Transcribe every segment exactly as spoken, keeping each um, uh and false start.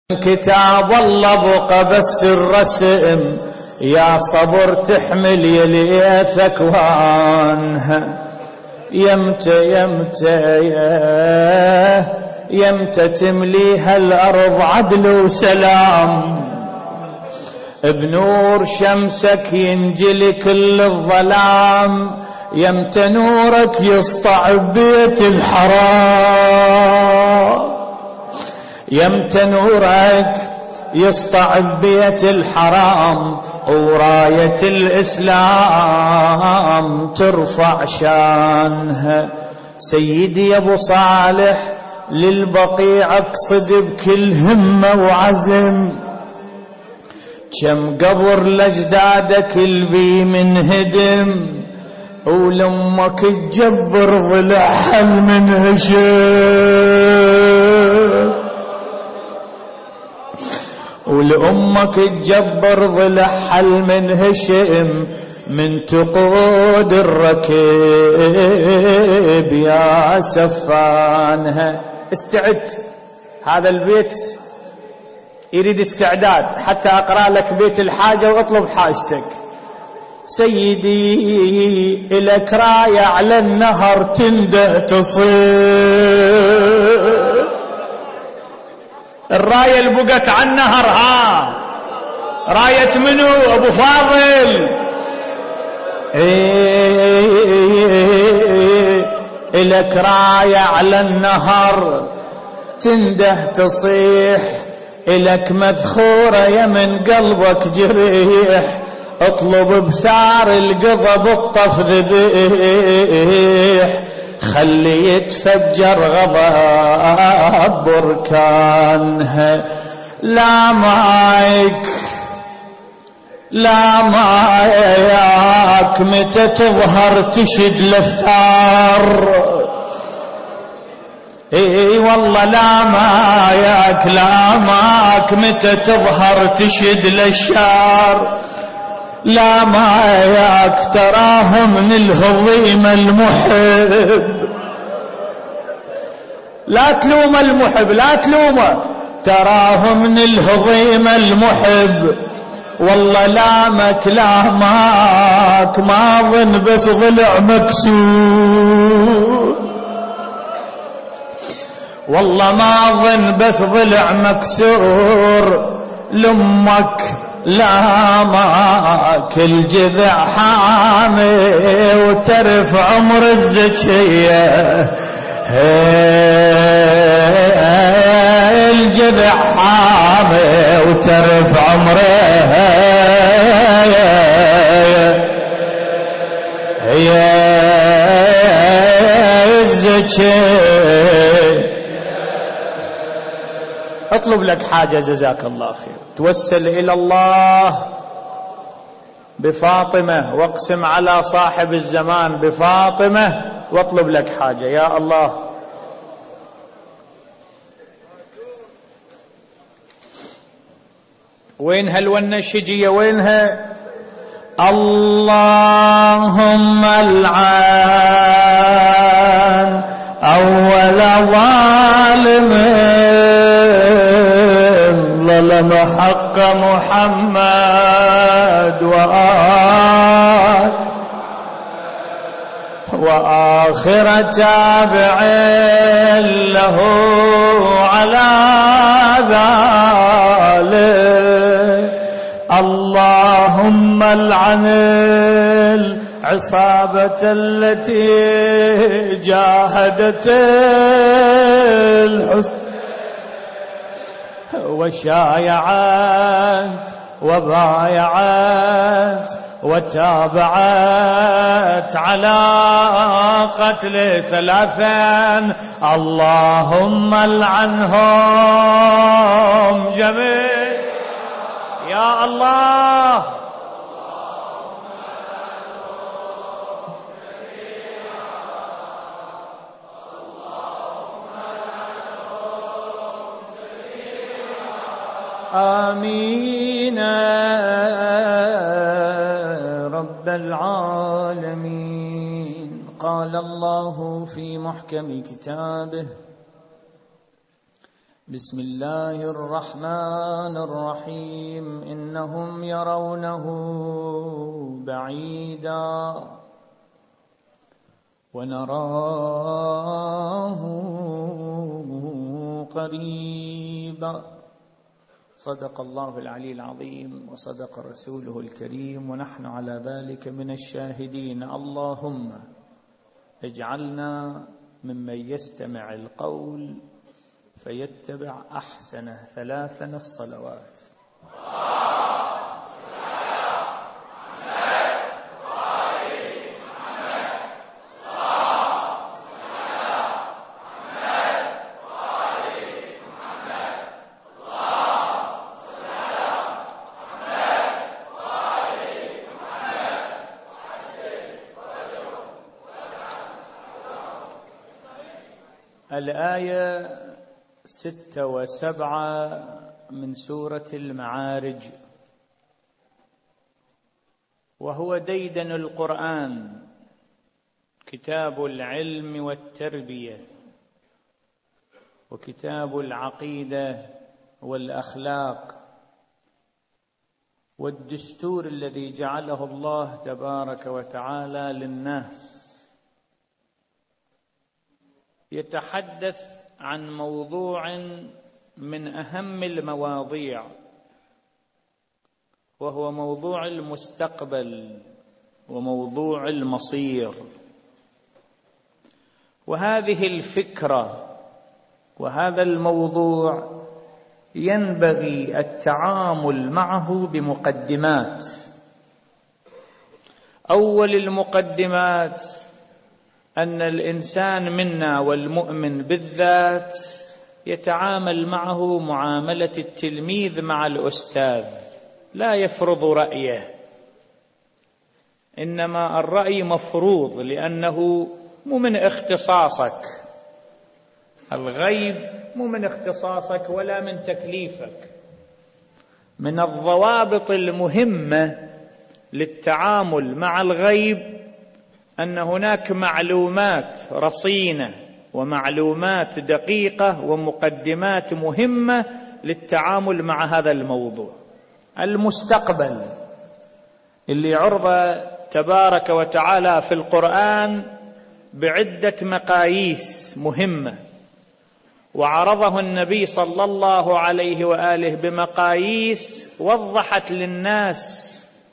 كتاب الله بقى بس الرسم يا صبر تحمل يلي ثكوانها يمتى يمتى يمتى تمليها الأرض عدل وسلام بنور شمسك ينجلي كل الظلام يمتى نورك يسطع ببيت الحرام يمتى نورك يسطع ببيت الحرام وراية الإسلام ترفع شانها. سيدي يا أبو صالح للبقيع اقصد بكل همة وعزم كم قبر لجدادك البي من هدم ولمك تجبر ضلع حل من هشم ولأمك تجبر ضلع حل من هشم من تقود الركب يا سفانها. استعد، هذا البيت يريد استعداد حتى أقرأ لك بيت الحاجة واطلب حاجتك. سيدي إلك راية على النهر تندى تصير الراية اللي بقت على النهر ها راية منو؟ أبو فاضل. إلك راية على النهر تنده تصيح إلك مذخورة يا من قلبك جريح اطلب بثار القضا بالطف ذبيح خلي يتفجر غضب بركانها. لا مايك لا مايك متى تظهر تشد للثار اي والله لا مايك لا ماك متى تظهر تشد للشار لا مايك تراه من الهضيم المحب لا تلوم المحب لا تلومه تراه من الهضيم المحب والله لامك لامك ما ظن بس ضلع مكسور والله ما ظن بس ضلع مكسور لامك لامك الجذع حامي وترف عمر الزكية الجذع حامي وترف عمره يا الزكية. اطلب لك حاجة جزاك الله خير توسل إلى الله بفاطمة واقسم على صاحب الزمان بفاطمة واطلب لك حاجة يا الله. وينها الونشجية وينها؟ اللهم العان أول ظالم ظلم حق محمد وآل وآخر تابع له على ذلك. اللهم العن العصابة التي جاهدت الحسن وشايعت وبايعت وتابعت على قتل ثلاثا. اللهم العنهم جميعا يا الله. آمين رب العالمين. قال الله في محكم كتابه بسم الله الرحمن الرحيم إنهم يرونه بعيدا ونراه قريبا. صدق الله العلي العظيم وصدق رسوله الكريم ونحن على ذلك من الشاهدين. اللهم اجعلنا ممن يستمع القول فيتبع أحسنه. ثلاثا الصلوات. الآية ستة وسبعة من سورة المعارج، وهو ديدن القرآن، كتاب العلم والتربية وكتاب العقيدة والأخلاق والدستور الذي جعله الله تبارك وتعالى للناس. يتحدث عن موضوع من أهم المواضيع، وهو موضوع المستقبل وموضوع المصير. وهذه الفكرة وهذا الموضوع ينبغي التعامل معه بمقدمات. أول المقدمات أن الإنسان منا والمؤمن بالذات يتعامل معه معاملة التلميذ مع الأستاذ، لا يفرض رأيه، إنما الرأي مفروض لأنه مو من اختصاصك، الغيب مو من اختصاصك ولا من تكليفك. من الضوابط المهمة للتعامل مع الغيب أن هناك معلومات رصينة ومعلومات دقيقة ومقدمات مهمة للتعامل مع هذا الموضوع. المستقبل اللي عرض تبارك وتعالى في القرآن بعدة مقاييس مهمة، وعرضه النبي صلى الله عليه وآله بمقاييس وضحت للناس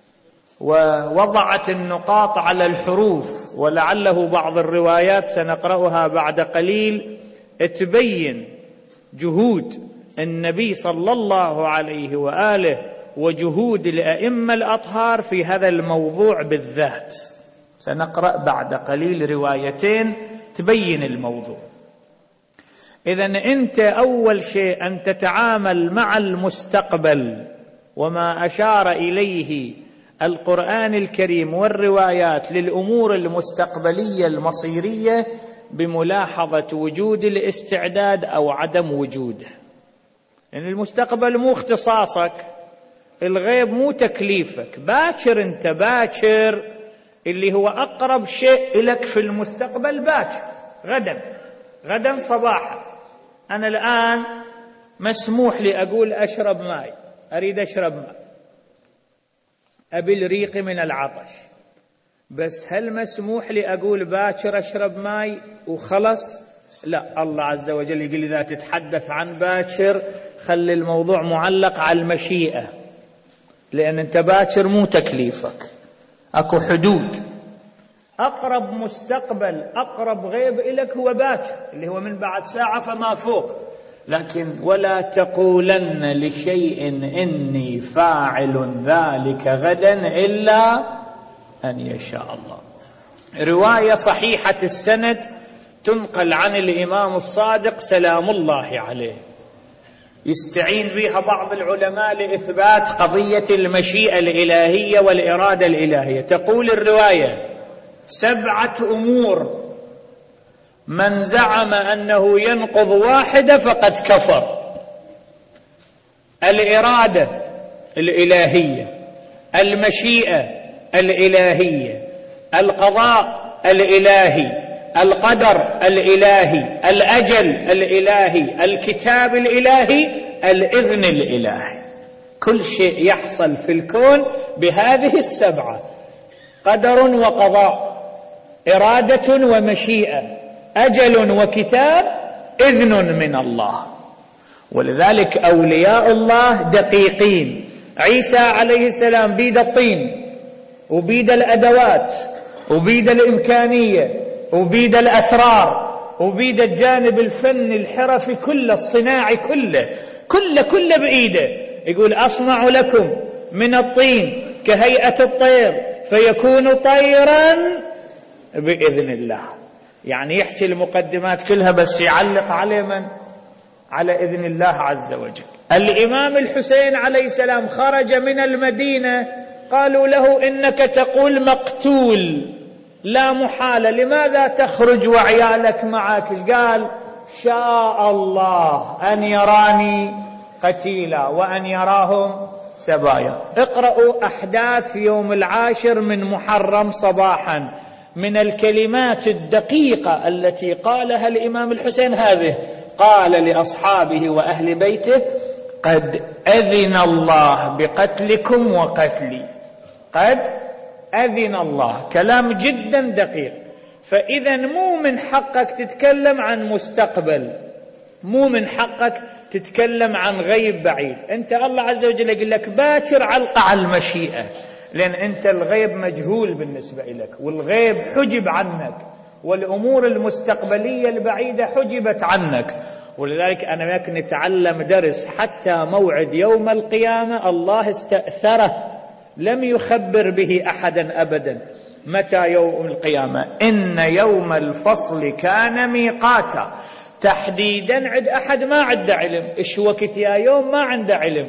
ووضعت النقاط على الحروف، ولعله بعض الروايات سنقرأها بعد قليل تبين جهود النبي صلى الله عليه وآله وجهود الأئمة الأطهار في هذا الموضوع بالذات. سنقرأ بعد قليل روايتين تبين الموضوع. إذن أنت أول شيء أن تتعامل مع المستقبل وما أشار إليه القرآن الكريم والروايات للأمور المستقبلية المصيرية بملاحظة وجود الاستعداد أو عدم وجوده. يعني المستقبل مو اختصاصك، الغيب مو تكليفك. باكر أنت باكر اللي هو أقرب شيء لك في المستقبل باكر، غدا غدا صباحا. أنا الآن مسموح لي أقول أشرب ماء، أريد أشرب ماء، أبي الريق من العطش، بس هل مسموح لي أقول باكر أشرب ماء وخلص؟ لا، الله عز وجل يقول إذا تتحدث عن باكر خلي الموضوع معلق على المشيئة، لأن أنت باكر مو تكليفك، أكو حدود. أقرب مستقبل أقرب غيب إليك هو باكر اللي هو من بعد ساعة فما فوق. لكن ولا تقولن لشيء إني فاعل ذلك غدا إلا أن يشاء الله. رواية صحيحة السند تنقل عن الإمام الصادق سلام الله عليه، يستعين بها بعض العلماء لإثبات قضية المشيئة الإلهية والإرادة الإلهية. تقول الرواية: سبعة أمور من زعم أنه ينقض واحدة فقد كفر. الإرادة الإلهية، المشيئة الإلهية، القضاء الإلهي، القدر الإلهي، الأجل الإلهي، الكتاب الإلهي، الإذن الإلهي. كل شيء يحصل في الكون بهذه السبعة: قدر وقضاء، إرادة ومشيئة، أجل وكتاب، إذن من الله. ولذلك أولياء الله دقيقين. عيسى عليه السلام بيد الطين وبيد الأدوات وبيد الإمكانية وبيد الأسرار وبيد الجانب الفني الحرفي كله، الصناعي كله كله كله بإيده. يقول: أصنع لكم من الطين كهيئة الطير فيكون طيرا بإذن الله. يعني يحكي المقدمات كلها بس يعلق على من؟ على إذن الله عز وجل. الإمام الحسين عليه السلام خرج من المدينة، قالوا له: إنك تقول مقتول لا محالة، لماذا تخرج وعيالك معك؟ قال: شاء الله أن يراني قتيلا وأن يراهم سبايا. اقرأوا أحداث يوم العاشر من محرم صباحا، من الكلمات الدقيقة التي قالها الإمام الحسين هذه: قال لأصحابه وأهل بيته: قد أذن الله بقتلكم وقتلي. قد أذن الله، كلام جدا دقيق. فإذا مو من حقك تتكلم عن مستقبل، مو من حقك تتكلم عن غيب بعيد. أنت الله عز وجل يقول لك باكر علق على المشيئة، لأن أنت الغيب مجهول بالنسبة لك، والغيب حجب عنك، والأمور المستقبلية البعيدة حجبت عنك. ولذلك أنا وياك نتعلم درس: حتى موعد يوم القيامة الله استأثره، لم يخبر به أحدا أبدا. متى يوم القيامة؟ إن يوم الفصل كان ميقاتا. تحديدا عند أحد ما عنده علم، إيش وقت يا يوم ما عنده علم.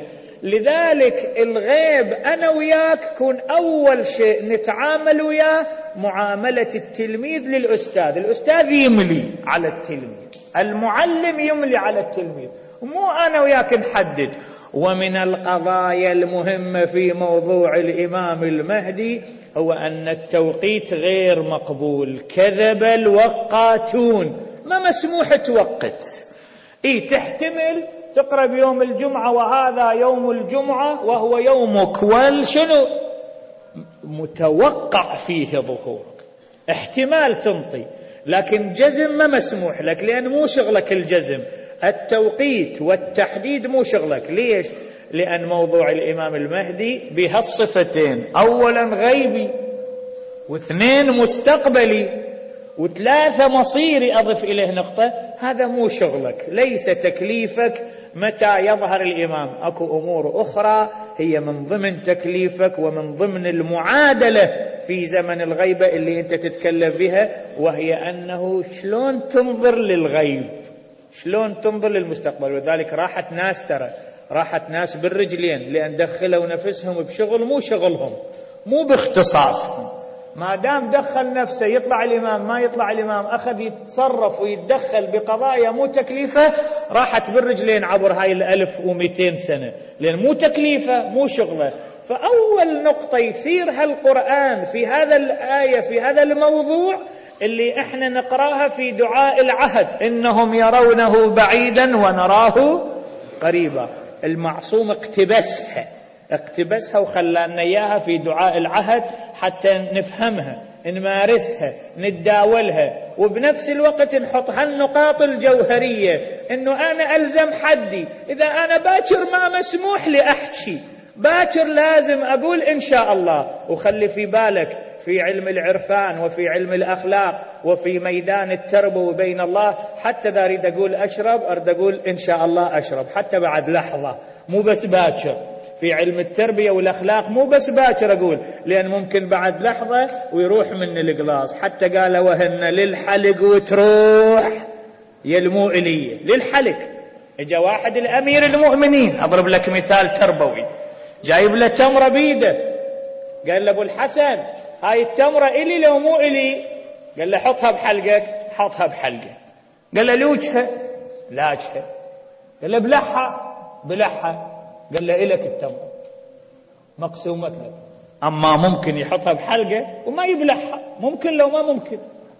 لذلك الغيب أنا وياك كون أول شيء نتعامل وياه معاملة التلميذ للأستاذ. الأستاذ يملي على التلميذ، المعلم يملي على التلميذ، مو أنا وياك نحدد. ومن القضايا المهمة في موضوع الإمام المهدي هو أن التوقيت غير مقبول. كذب الوقاتون، ما مسموح توقت. إيه تحتمل تقرأ بيوم الجمعة وهذا يوم الجمعة وهو يومك، والشنو متوقع فيه ظهورك، احتمال تنطي، لكن جزم ما مسموح لك، لأن مو شغلك الجزم. التوقيت والتحديد مو شغلك. ليش؟ لأن موضوع الإمام المهدي بهالصفتين: أولا غيبي، واثنين مستقبلي، وثلاثة مصيري. أضف إليه نقطة: هذا مو شغلك، ليس تكليفك متى يظهر الإمام. أكو أمور أخرى هي من ضمن تكليفك ومن ضمن المعادلة في زمن الغيبة اللي أنت تتكلم بها، وهي أنه شلون تنظر للغيب، شلون تنظر للمستقبل. وذلك راحت ناس، ترى راحت ناس بالرجلين، لأن دخلوا نفسهم بشغل مو شغلهم، مو باختصاصهم. ما دام دخل نفسه يطلع الإمام ما يطلع الإمام، أخذ يتصرف ويتدخل بقضايا مو تكليفة، راحت بالرجلين عبر هاي الألف ومئتين سنة، لأن مو تكليفة مو شغله. فأول نقطة يثيرها القرآن في هذا الآية في هذا الموضوع اللي احنا نقراها في دعاء العهد: إنهم يرونه بعيدا ونراه قريبا. المعصوم اقتبسها اقتبسها وخلانا إياها في دعاء العهد حتى نفهمها، نمارسها، نتداولها، وبنفس الوقت نحط هالنقاط الجوهرية. إنه أنا ألزم حدي، إذا أنا باكر ما مسموح لي أحكي، باكر لازم أقول إن شاء الله. وخلي في بالك في علم العرفان وفي علم الأخلاق وفي ميدان التربو بين الله، حتى إذا أريد أقول أشرب أريد أقول إن شاء الله أشرب، حتى بعد لحظة، مو بس باكر. في علم التربية والأخلاق مو بس باكر أقول، لأن ممكن بعد لحظة ويروح من القلاص. حتى قال وهن للحلق وتروح يلمو إليه للحلق. إجا واحد الأمير المؤمنين، أضرب لك مثال تربوي، جايب له تمرة بيده، قال له أبو الحسن هاي التمرة إلي لو مو إلي؟ قال له حطها بحلقك، حطها بحلقه. قال له لوجها، لاجها. قال له بلحها، بلحها. قال له إلك التمرة مقسومة لك. أما ممكن يحطها بحلقه وما يبلحها، ممكن لو ما ممكن.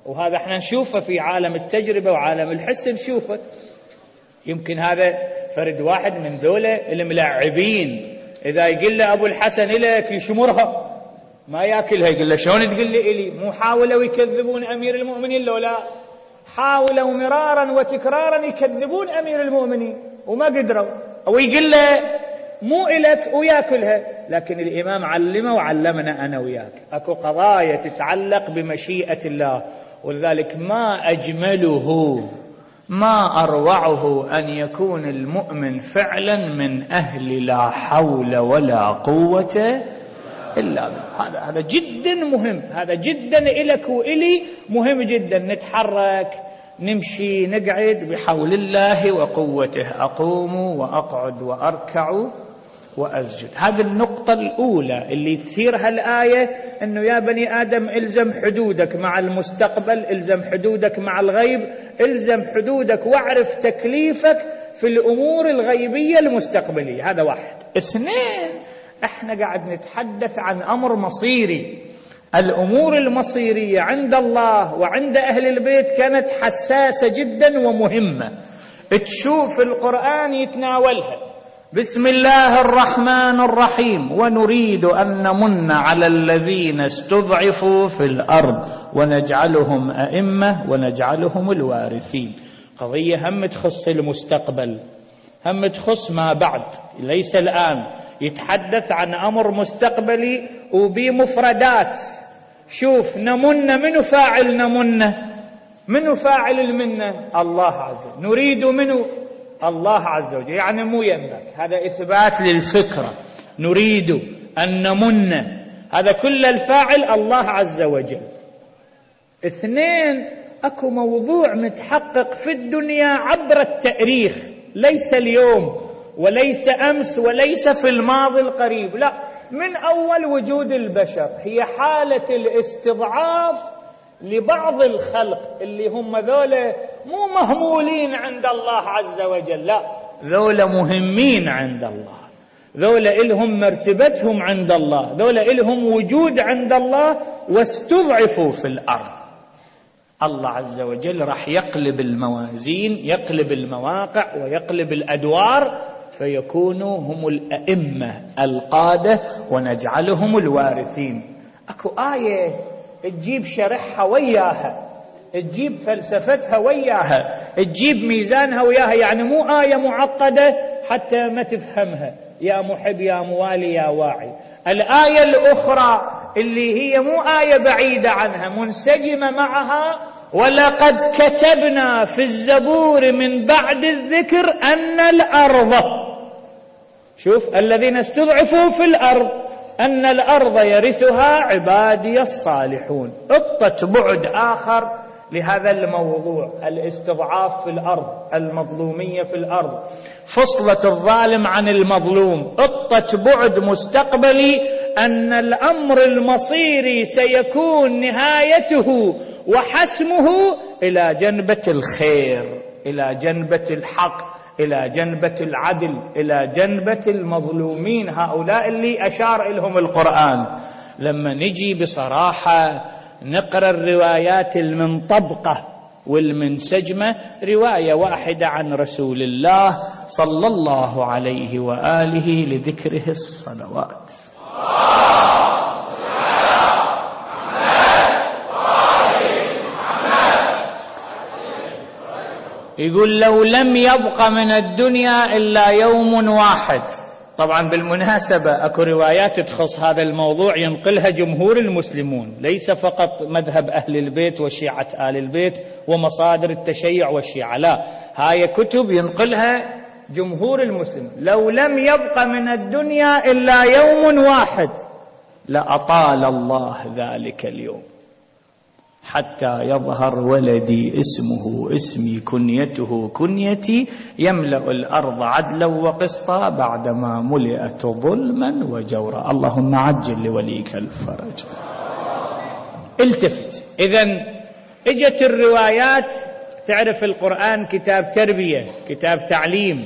وهذا احنا نشوفه في عالم التجربة وعالم الحس نشوفه. يمكن هذا فرد واحد من ذولا الملاعبين إذا يقول له أبو الحسن إليك يشمرها ما يأكلها، يقول له شلون تقول لي إلي؟ مو حاولوا يكذبون أمير المؤمنين لو لا حاولوا مرارا وتكرارا يكذبون أمير المؤمنين وما قدروا، أو يقول له مو إلك ويأكلها. لكن الإمام علمه وعلمنا أنا وياك أكو قضايا تتعلق بمشيئة الله، ولذلك ما أجمله ما أروعه أن يكون المؤمن فعلا من أهل لا حول ولا قوة إلا بالله. هذا هذا جدا مهم، هذا جدا إلك وإلي مهم جدا. نتحرك نمشي نقعد بحول الله وقوته، أقوم وأقعد وأركع وأسجد. هذه النقطة الأولى اللي تثيرها الآية، أنه يا بني آدم إلزم حدودك مع المستقبل، إلزم حدودك مع الغيب، إلزم حدودك واعرف تكليفك في الأمور الغيبية المستقبلية. هذا واحد. اثنين، احنا قاعد نتحدث عن أمر مصيري. الأمور المصيرية عند الله وعند أهل البيت كانت حساسة جدا ومهمة. تشوف القرآن يتناولها. بسم الله الرحمن الرحيم، ونريد أن نمن على الذين استضعفوا في الأرض ونجعلهم أئمة ونجعلهم الوارثين. قضية هم تخص المستقبل، هم تخص ما بعد، ليس الآن. يتحدث عن أمر مستقبلي وبمفردات. شوف نمن، منو فاعل نمن؟ منو فاعل المنة؟ الله عز وجل. نريد منو؟ الله عز وجل، يعني مو يمك. هذا إثبات للفكرة. نريد أن نمن، هذا كل الفاعل الله عز وجل. اثنين، أكو موضوع متحقق في الدنيا عبر التاريخ، ليس اليوم وليس أمس وليس في الماضي القريب، لا، من أول وجود البشر. هي حالة الاستضعاف لبعض الخلق اللي هم ذولا مو مهمولين عند الله عز وجل، لا، ذولا مهمين عند الله، ذولا إلهم مرتبتهم عند الله، ذولا إلهم وجود عند الله واستضعفوا في الأرض. الله عز وجل راح يقلب الموازين، يقلب المواقع ويقلب الأدوار، فيكونوا هم الأئمة القادة ونجعلهم الوارثين. أكو آية تجيب شرحها وياها، تجيب فلسفتها وياها، تجيب ميزانها وياها، يعني مو آية معقدة حتى ما تفهمها. يا محب يا موالي يا واعي. الآية الأخرى اللي هي مو آية بعيدة عنها، منسجمة معها، ولقد كتبنا في الزبور من بعد الذكر أن الأرض، شوف الذين استضعفوا في الأرض، أن الأرض يرثها عبادي الصالحون. قطة بعد آخر لهذا الموضوع، الاستضعاف في الأرض، المظلومية في الأرض، فصلة الظالم عن المظلوم. قطة بعد مستقبلي، أن الأمر المصيري سيكون نهايته وحسمه إلى جنبة الخير، إلى جنبة الحق، إلى جنبة العدل، إلى جنبة المظلومين، هؤلاء اللي أشار إلهم القرآن. لما نجي بصراحة نقرأ الروايات المنطبقة والمنسجمة، رواية واحدة عن رسول الله صلى الله عليه وآله لذكره الصلوات. يقول لو لم يبق من الدنيا إلا يوم واحد. طبعا بالمناسبة أكو روايات تخص هذا الموضوع ينقلها جمهور المسلمون، ليس فقط مذهب أهل البيت وشيعة آل البيت ومصادر التشيع والشيعة، لا، هاي كتب ينقلها جمهور المسلمين. لو لم يبق من الدنيا إلا يوم واحد لأطال الله ذلك اليوم حتى يظهر ولدي اسمه اسمي كنيته كنيتي يملأ الأرض عدلا وقسطا بعدما ملئت ظلما وجورا. اللهم عجل لوليك الفرج. التفت. إذن اجت الروايات، تعرف القرآن كتاب تربية، كتاب تعليم،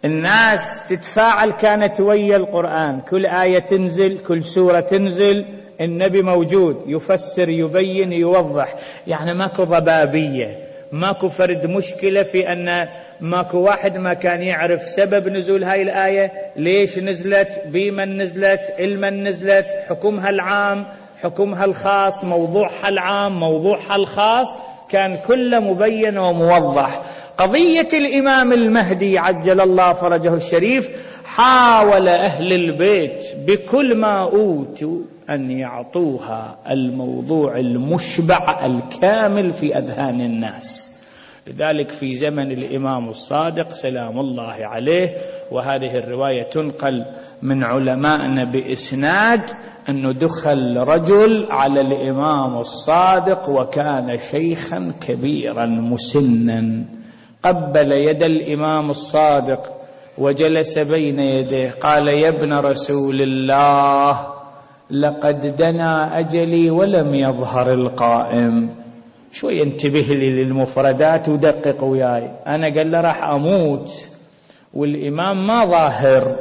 الناس تتفاعل كانت ويا القرآن، كل آية تنزل، كل سورة تنزل، النبي موجود، يفسر يبين يوضح. يعني ماكو ضبابية، ماكو فرد مشكلة في أن ماكو واحد ما كان يعرف سبب نزول هاي الآية، ليش نزلت، بمن نزلت، المن نزلت، حكمها العام، حكمها الخاص، موضوعها العام، موضوعها الخاص، كان كله مبين وموضح. قضية الإمام المهدي عجل الله فرجه الشريف، حاول أهل البيت بكل ما أوتوا أن يعطوها الموضوع المشبع الكامل في أذهان الناس. لذلك في زمن الإمام الصادق سلام الله عليه، وهذه الرواية تنقل من علمائنا بإسناد، أنه دخل رجل على الإمام الصادق وكان شيخا كبيرا مسنا، قبل يد الإمام الصادق وجلس بين يديه، قال: يا ابن رسول الله، لقد دنا أجلي ولم يظهر القائم. شوي انتبه لي للمفردات ودقق وياي. أنا قال له راح أموت والإمام ما ظاهر،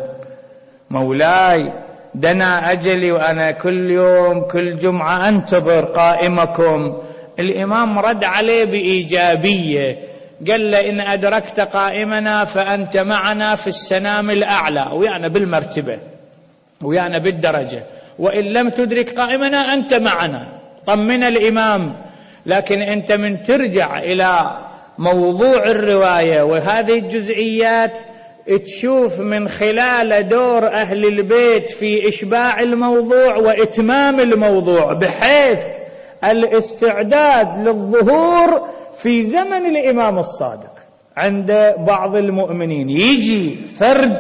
مولاي دنا أجلي وأنا كل يوم كل جمعة أنتظر قائمكم. الإمام رد عليه بإيجابية، قال له: إن أدركت قائمنا فأنت معنا في السنام الأعلى، ويانا بالمرتبة ويانا بالدرجة، وإن لم تدرك قائمنا أنت معنا. طمن الإمام. لكن أنت من ترجع إلى موضوع الرواية وهذه الجزئيات، تشوف من خلال دور أهل البيت في إشباع الموضوع وإتمام الموضوع، بحيث الاستعداد للظهور في زمن الإمام الصادق عند بعض المؤمنين، يجي فرد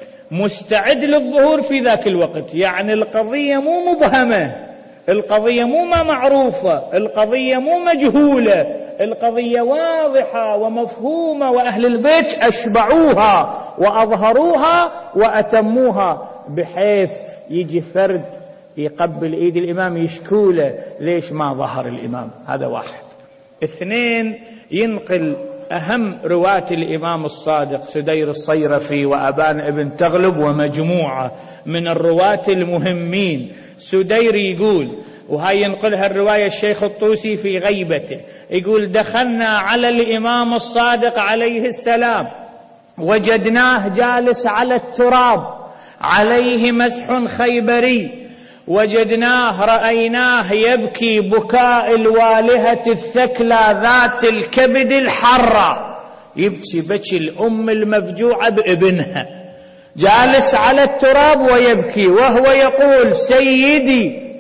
مستعد للظهور في ذاك الوقت. يعني القضية مو مبهمة، القضية مو ما معروفة، القضية مو مجهولة، القضية واضحة ومفهومة، وأهل البيت أشبعوها وأظهروها وأتموها، بحيث يجي فرد يقبل إيد الإمام يشكوله ليش ما ظهر الإمام. هذا واحد. اثنين، ينقل أهم رواة الإمام الصادق سدير الصيرفي وأبان ابن تغلب ومجموعة من الرواة المهمين. سدير يقول، وهي ينقلها الرواية الشيخ الطوسي في غيبته، يقول: دخلنا على الإمام الصادق عليه السلام وجدناه جالس على التراب عليه مسح خيبري، وجدناه رأيناه يبكي بكاء الوالهة الثكلى ذات الكبد الحرة، يبكي بكي الأم المفجوعة بابنها، جالس على التراب ويبكي وهو يقول: سيدي،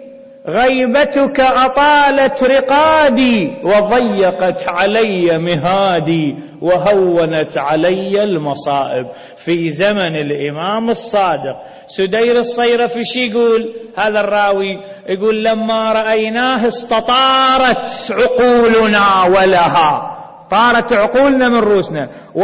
غيبتك أطالت رقادي وضيقت علي مهادي وهونت علي المصائب. في زمن الإمام الصادق. سدير الصيرفي شي يقول هذا الراوي؟ يقول: لما رأيناه استطارت عقولنا ولها، طارت عقولنا من رؤوسنا،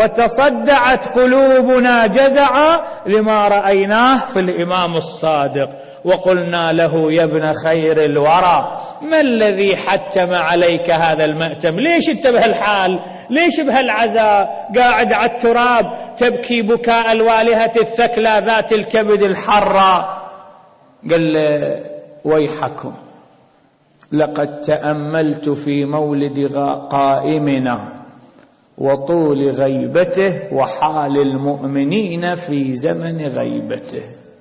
وتصدعت قلوبنا جزعا لما رأيناه في الإمام الصادق، وقلنا له: يا ابن خير الورى، ما الذي حتم عليك هذا المأتم؟ ليش انت بهالحال؟ ليش بهالعزاء قاعد على التراب تبكي بكاء الوالهة الثكلى ذات الكبد الحرة؟ قال: ويحكم، لقد تأملت في مولد قائمنا وطول غيبته وحال المؤمنين في زمن غيبته.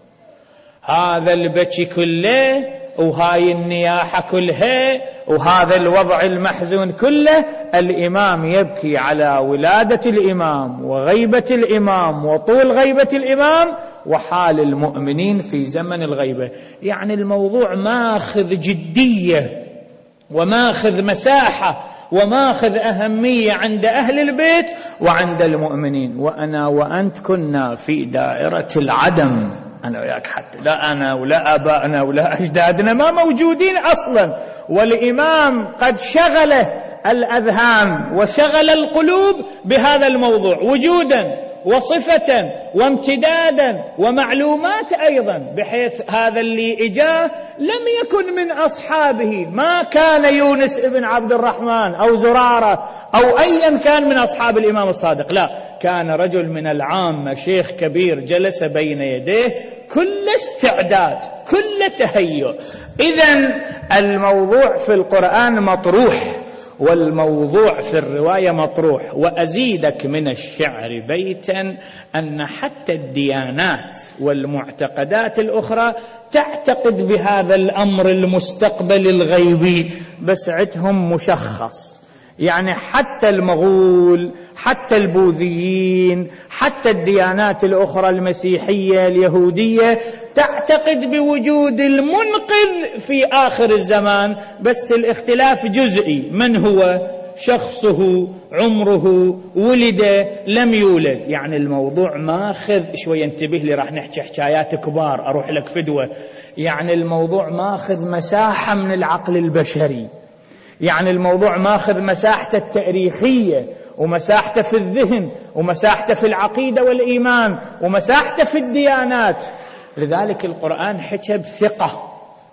هذا البكي كله وهاي النياحة كلها وهذا الوضع المحزون كله، الإمام يبكي على ولادة الإمام وغيبة الإمام وطول غيبة الإمام وحال المؤمنين في زمن الغيبة. يعني الموضوع ماخذ جدية وماخذ مساحة وماخذ أهمية عند أهل البيت وعند المؤمنين. وأنا وأنت كنا في دائرة العدم، أنا وياك، حتى لا أنا ولا أبائنا ولا أجدادنا ما موجودين أصلا، والإمام قد شغل الأذهان وشغل القلوب بهذا الموضوع وجودا وصفة وامتدادا ومعلومات أيضا، بحيث هذا اللي إجاه لم يكن من أصحابه، ما كان يونس ابن عبد الرحمن أو زرارة أو أيا كان من أصحاب الإمام الصادق، لا، كان رجل من العامة شيخ كبير جلس بين يديه، كل استعداد كل تهيؤ. إذن الموضوع في القرآن مطروح والموضوع في الرواية مطروح. وأزيدك من الشعر بيتا أن حتى الديانات والمعتقدات الأخرى تعتقد بهذا الأمر المستقبل الغيبي، بس عندهم مشخص. يعني حتى المغول، حتى البوذيين، حتى الديانات الأخرى المسيحية اليهودية تعتقد بوجود المنقذ في آخر الزمان، بس الاختلاف جزئي، من هو، شخصه، عمره، ولد، لم يولد. يعني الموضوع ماخذ شوية، انتبه لي راح نحكي حكايات كبار أروح لك فدوة. يعني الموضوع ماخذ مساحة من العقل البشري، يعني الموضوع ماخذ مساحته التاريخية ومساحته في الذهن ومساحته في العقيدة والإيمان ومساحته في الديانات. لذلك القرآن حكى بثقة: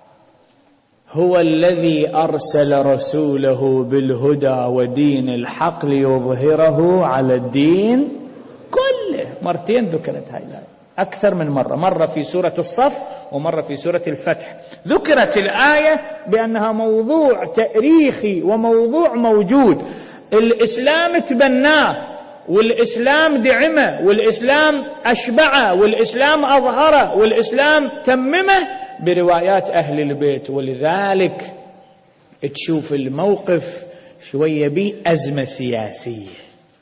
هو الذي أرسل رسوله بالهدى ودين الحق ليظهره على الدين كله. مرتين ذكرت هاي الآية، أكثر من مرة، مرة في سورة الصف ومرة في سورة الفتح. ذكرت الآية بأنها موضوع تاريخي وموضوع موجود. الإسلام تبناه والإسلام دعمه والإسلام أشبعه والإسلام أظهره والإسلام تممه بروايات أهل البيت. ولذلك تشوف الموقف شوية بي أزمة سياسية،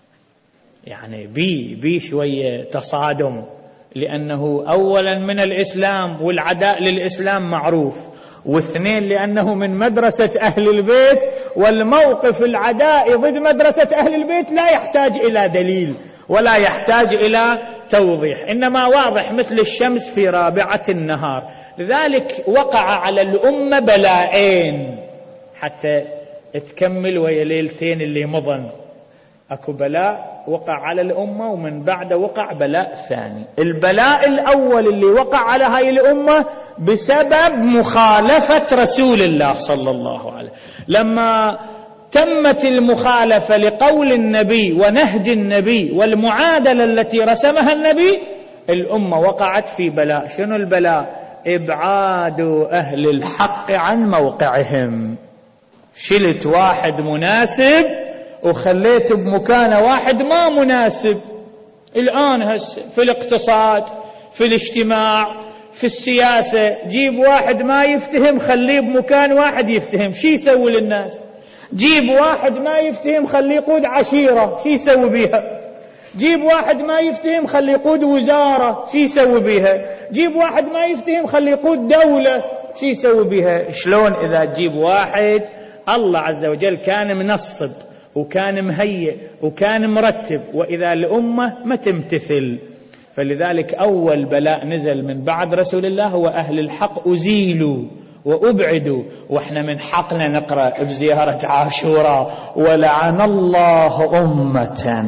يعني بي بي شوية تصادم، لأنه أولا من الإسلام والعداء للإسلام معروف، واثنين لأنه من مدرسة أهل البيت، والموقف العدائي ضد مدرسة أهل البيت لا يحتاج إلى دليل ولا يحتاج إلى توضيح، إنما واضح مثل الشمس في رابعة النهار. لذلك وقع على الأمة بلاءين حتى تكمل ويا ليلتين اللي مضن. أكو بلاء وقع على الأمة ومن بعد وقع بلاء ثاني. البلاء الأول اللي وقع على هاي الأمة بسبب مخالفة رسول الله صلى الله عليه وسلم. لما تمت المخالفة لقول النبي ونهج النبي والمعادلة التي رسمها النبي، الأمة وقعت في بلاء. شنو البلاء؟ إبعاد أهل الحق عن موقعهم. شلت واحد مناسب وخليت بمكان واحد ما مناسب. الآن هسه في الاقتصاد، في الاجتماع، في السياسة، جيب واحد ما يفتهم خليه بمكان واحد يفتهم، شي يسوي للناس؟ جيب واحد ما يفتهم خليه يقود عشيرة، شي يسوي بيها؟ جيب واحد ما يفتهم خليه يقود وزارة، شي يسوي بيها؟ جيب واحد ما يفتهم خليه يقود دولة، شي يسوي بيها؟ شلون إذا تجيب واحد الله عز وجل كان منصب وكان مهيئ وكان مرتب، وإذا الأمة ما تمتثل؟ فلذلك أول بلاء نزل من بعد رسول الله هو أهل الحق أزيلوا وأبعدوا. وإحنا من حقنا نقرأ بزيارة عاشوراء: ولعن الله أمة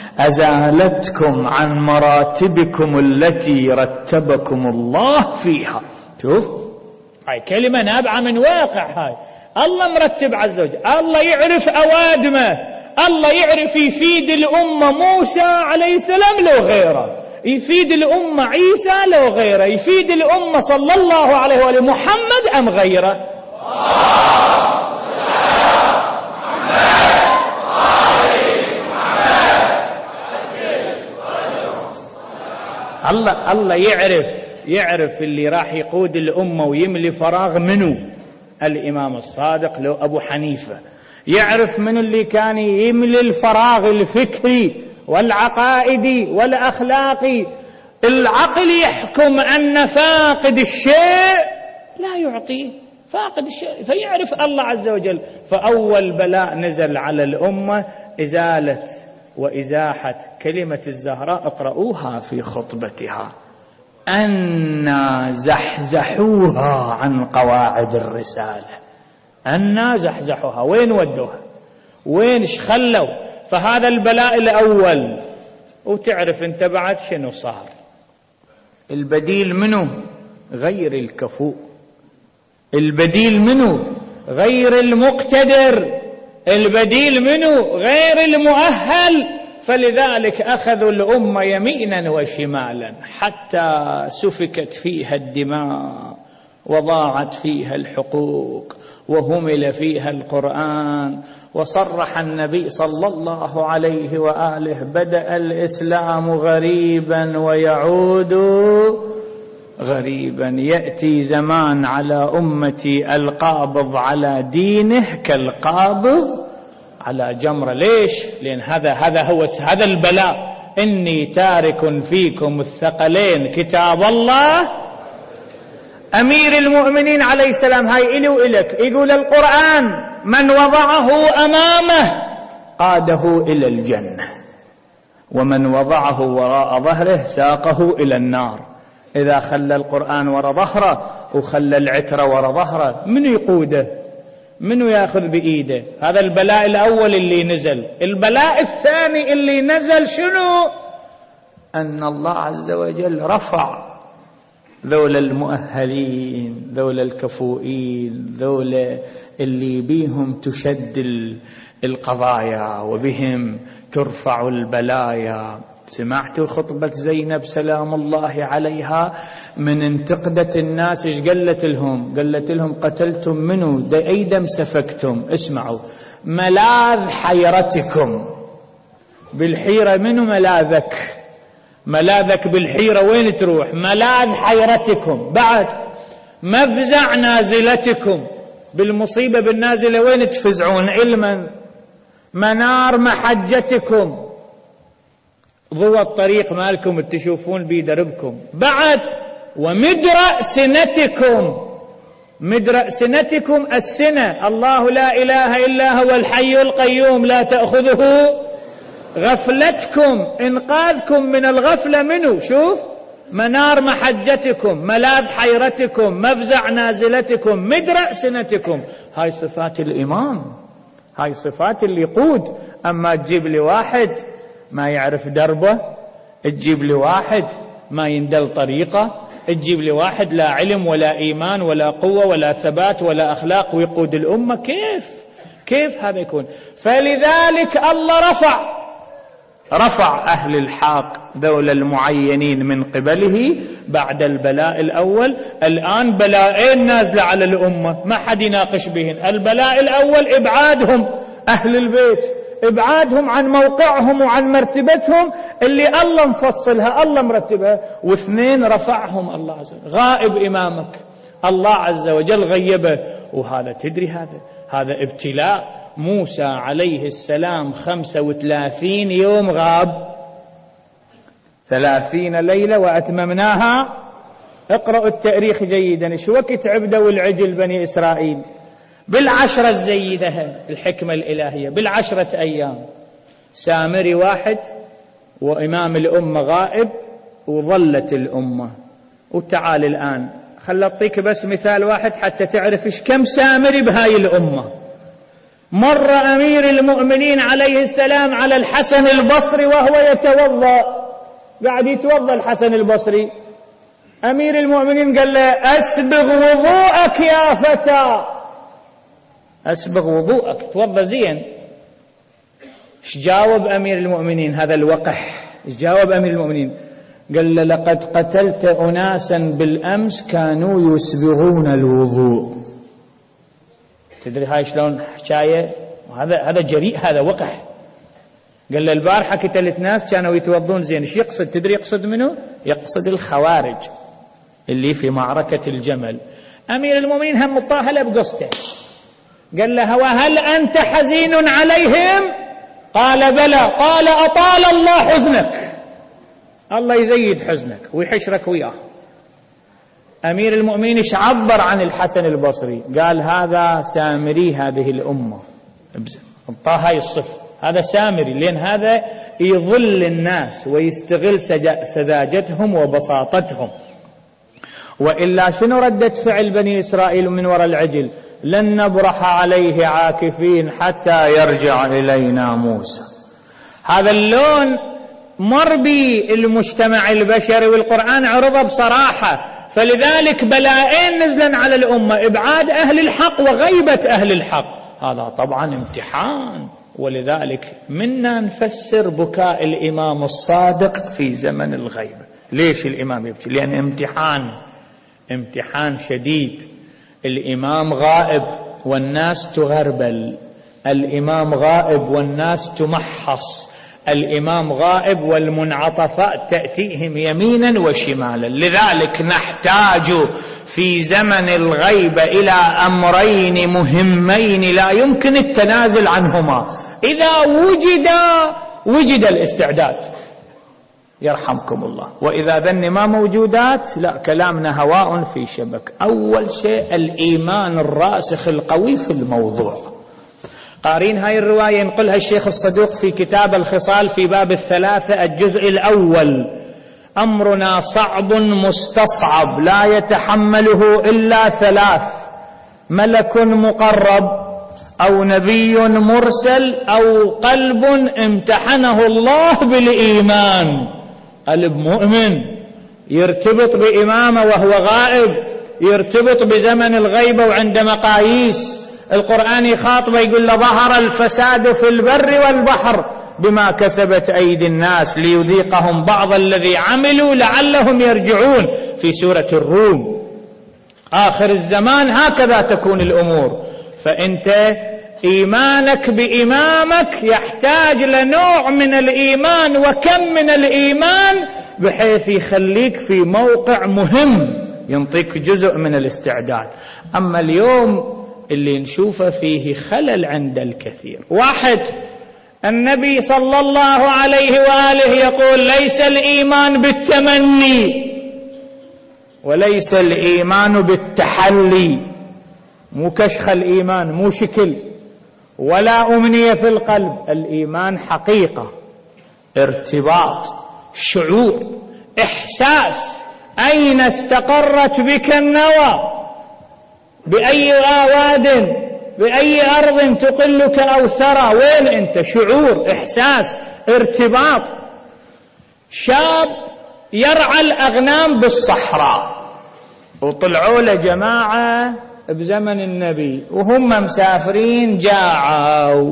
أزالتكم عن مراتبكم التي رتبكم الله فيها. شوف هاي كلمة نابعة من واقع. هاي الله مرتب عز وجل، الله يعرف أوادمه، الله يعرف يفيد الأمة موسى عليه السلام لو غيره، يفيد الأمة عيسى لو غيره، يفيد الأمة صلى الله عليه وآله محمد أم غيره. الله الله يعرف يعرف اللي راح يقود الأمة ويملي فراغ منه، الإمام الصادق لو أبو حنيفة. يعرف من اللي كان يملي الفراغ الفكري والعقائدي والأخلاقي. العقل يحكم أن فاقد الشيء لا يعطيه، فاقد الشيء، فيعرف الله عز وجل. فأول بلاء نزل على الأمة إزالة وإزاحة كلمة الزهراء، اقرؤوها في خطبتها: أنا زحزحوها عن قواعد الرسالة. أنا زحزحوها، وين ودوها؟ وين خلوا؟ فهذا البلاء الأول. وتعرف انت بعد شنو صار؟ البديل منه غير الكفؤ، البديل منه غير المقتدر، البديل منه غير المؤهل. فلذلك أخذوا الأمة يمينا وشمالا حتى سفكت فيها الدماء وضاعت فيها الحقوق وهمل فيها القرآن. وصرح النبي صلى الله عليه وآله: بدأ الإسلام غريبا ويعود غريبا. يأتي زمان على أمتي القابض على دينه كالقابض على جمرة. ليش؟ لأن هذا هذا هو هذا البلاء. إني تارك فيكم الثقلين كتاب الله. أمير المؤمنين عليه السلام، هاي إلي وإلك، يقول القرآن من وضعه أمامه قاده إلى الجنة، ومن وضعه وراء ظهره ساقه إلى النار. إذا خلى القرآن وراء ظهره وخلى العترة وراء ظهره، من يقوده؟ منو ياخذ بإيده؟ هذا البلاء الأول اللي نزل. البلاء الثاني اللي نزل شنو؟ أن الله عز وجل رفع ذولا المؤهلين، ذولا الكفؤين، ذولا اللي بيهم تشد القضايا وبهم ترفع البلايا. سمعتوا خطبة زينب سلام الله عليها من انتقدت الناس ايش قالت لهم؟ قالت لهم: قتلتم منو؟ دا اي دم سفكتم؟ اسمعوا: ملاذ حيرتكم. بالحيرة منو ملاذك؟ ملاذك بالحيرة وين تروح؟ ملاذ حيرتكم. بعد مفزع نازلتكم، بالمصيبة بالنازلة وين تفزعون؟ علما. منار محجتكم، ضوء الطريق مالكم تشوفون بي دربكم. بعد ومدرأ سنتكم. مدرأ سنتكم السنة. الله لا إله إلا هو الحي القيوم لا تأخذه غفلتكم. إنقاذكم من الغفلة منه. شوف: منار محجتكم، ملاذ حيرتكم، مفزع نازلتكم، مدرأ سنتكم. هاي صفات الإمام، هاي صفات اللي يقود. أما تجيب لي واحد ما يعرف دربه، تجيب لي واحد ما يندل طريقه، تجيب لي واحد لا علم ولا إيمان ولا قوة ولا ثبات ولا أخلاق ويقود الأمة، كيف كيف هذا يكون؟ فلذلك الله رفع رفع أهل الحق ذول المعينين من قبله بعد البلاء الأول. الآن بلاءين نازل على الأمة ما حد يناقش بهن. البلاء الأول إبعادهم أهل البيت، إبعادهم عن موقعهم وعن مرتبتهم اللي الله مفصلها الله مرتبها. واثنين رفعهم الله عز وجل. غائب إمامك الله عز وجل غيبه. وهذا تدري هذا هذا ابتلاء. موسى عليه السلام خمسة وثلاثين يوم غاب، ثلاثين ليلة وأتممناها. اقرأوا التاريخ جيدا. شو وقت عبدوا العجل بني إسرائيل؟ بالعشرة الزيدة، الحكمة الإلهية، بالعشرة أيام. سامري واحد وإمام الأمة غائب وظلت الأمة. وتعال الآن خل أعطيك بس مثال واحد حتى تعرف إيش كم سامري بهاي الأمة. مر أمير المؤمنين عليه السلام على الحسن البصري وهو يتوضأ، قاعد يتوضأ الحسن البصري. أمير المؤمنين قال له: أسبغ وضوءك يا فتى، أسبغ وضوءك، توضأ زين. ايش جاوب أمير المؤمنين؟ هذا الوقح. ايش جاوب أمير المؤمنين؟ قال له: لقد قتلت أناسا بالأمس كانوا يسبغون الوضوء. تدري هاي شلون حكاية؟ هذا هذا جريء، هذا وقح. قال له: البارحة قتلت ناس كانوا يتوضون زين. ايش يقصد؟ تدري يقصد منه؟ يقصد الخوارج اللي في معركة الجمل. أمير المؤمنين هم مطاهلة بقصته. قال له: وهل أنت حزين عليهم؟ قال: بلى. قال: أطال الله حزنك، الله يزيد حزنك ويحشرك وياه. أمير المؤمنين ايش عبر عن الحسن البصري؟ قال: هذا سامري هذه الأمة. انطاه هاي الصفة، هذا سامري، لأن هذا يظل الناس ويستغل سذاجتهم وبساطتهم. وإلا شنو ردة فعل بني إسرائيل من وراء العجل؟ لن نبرح عليه عاكفين حتى يرجع إلينا موسى. هذا اللون مر بي المجتمع البشري والقرآن عرضه بصراحة. فلذلك بلاءين نزلا على الأمة: إبعاد أهل الحق وغيبة أهل الحق. هذا طبعا امتحان ولذلك منا نفسر بكاء الإمام الصادق في زمن الغيبة. ليش الإمام يبكي؟ لأن امتحان امتحان شديد. الإمام غائب والناس تغربل، الإمام غائب والناس تمحص، الإمام غائب والمنعطفات تأتيهم يمينا وشمالا. لذلك نحتاج في زمن الغيبة إلى أمرين مهمين لا يمكن التنازل عنهما. إذا وجد وجد الاستعداد يرحمكم الله، وإذا ذن ما موجودات لا، كلامنا هواء في شبك. أول شيء الإيمان الراسخ القوي في الموضوع. قارين هاي الرواية ينقلها الشيخ الصدوق في كتاب الخصال في باب الثلاثة الجزء الأول: أمرنا صعب مستصعب لا يتحمله إلا ثلاث: ملك مقرب، أو نبي مرسل، أو قلب امتحنه الله بالإيمان. قلب مؤمن يرتبط بإمامه وهو غائب، يرتبط بزمن الغيبة وعند مقاييس. القرآن يخاطبه يقول له: ظهر الفساد في البر والبحر بما كسبت أيدي الناس ليذيقهم بعض الذي عملوا لعلهم يرجعون، في سورة الروم. آخر الزمان هكذا تكون الأمور. فأنت إيمانك بإمامك يحتاج لنوع من الإيمان وكم من الإيمان بحيث يخليك في موقع مهم، ينطيك جزء من الاستعداد. أما اليوم اللي نشوفه فيه خلل عند الكثير. واحد، النبي صلى الله عليه وآله يقول: ليس الإيمان بالتمني وليس الإيمان بالتحلي. مو كشخ الإيمان، مو شكل ولا أمنية في القلب. الإيمان حقيقة، ارتباط، شعور، إحساس. أين استقرت بك النوى؟ بأي واد، بأي أرض تقلك أو ثرى؟ وين أنت؟ شعور، إحساس، ارتباط. شاب يرعى الأغنام بالصحراء، وطلعوا له جماعة بزمن النبي وهم مسافرين، جاعوا،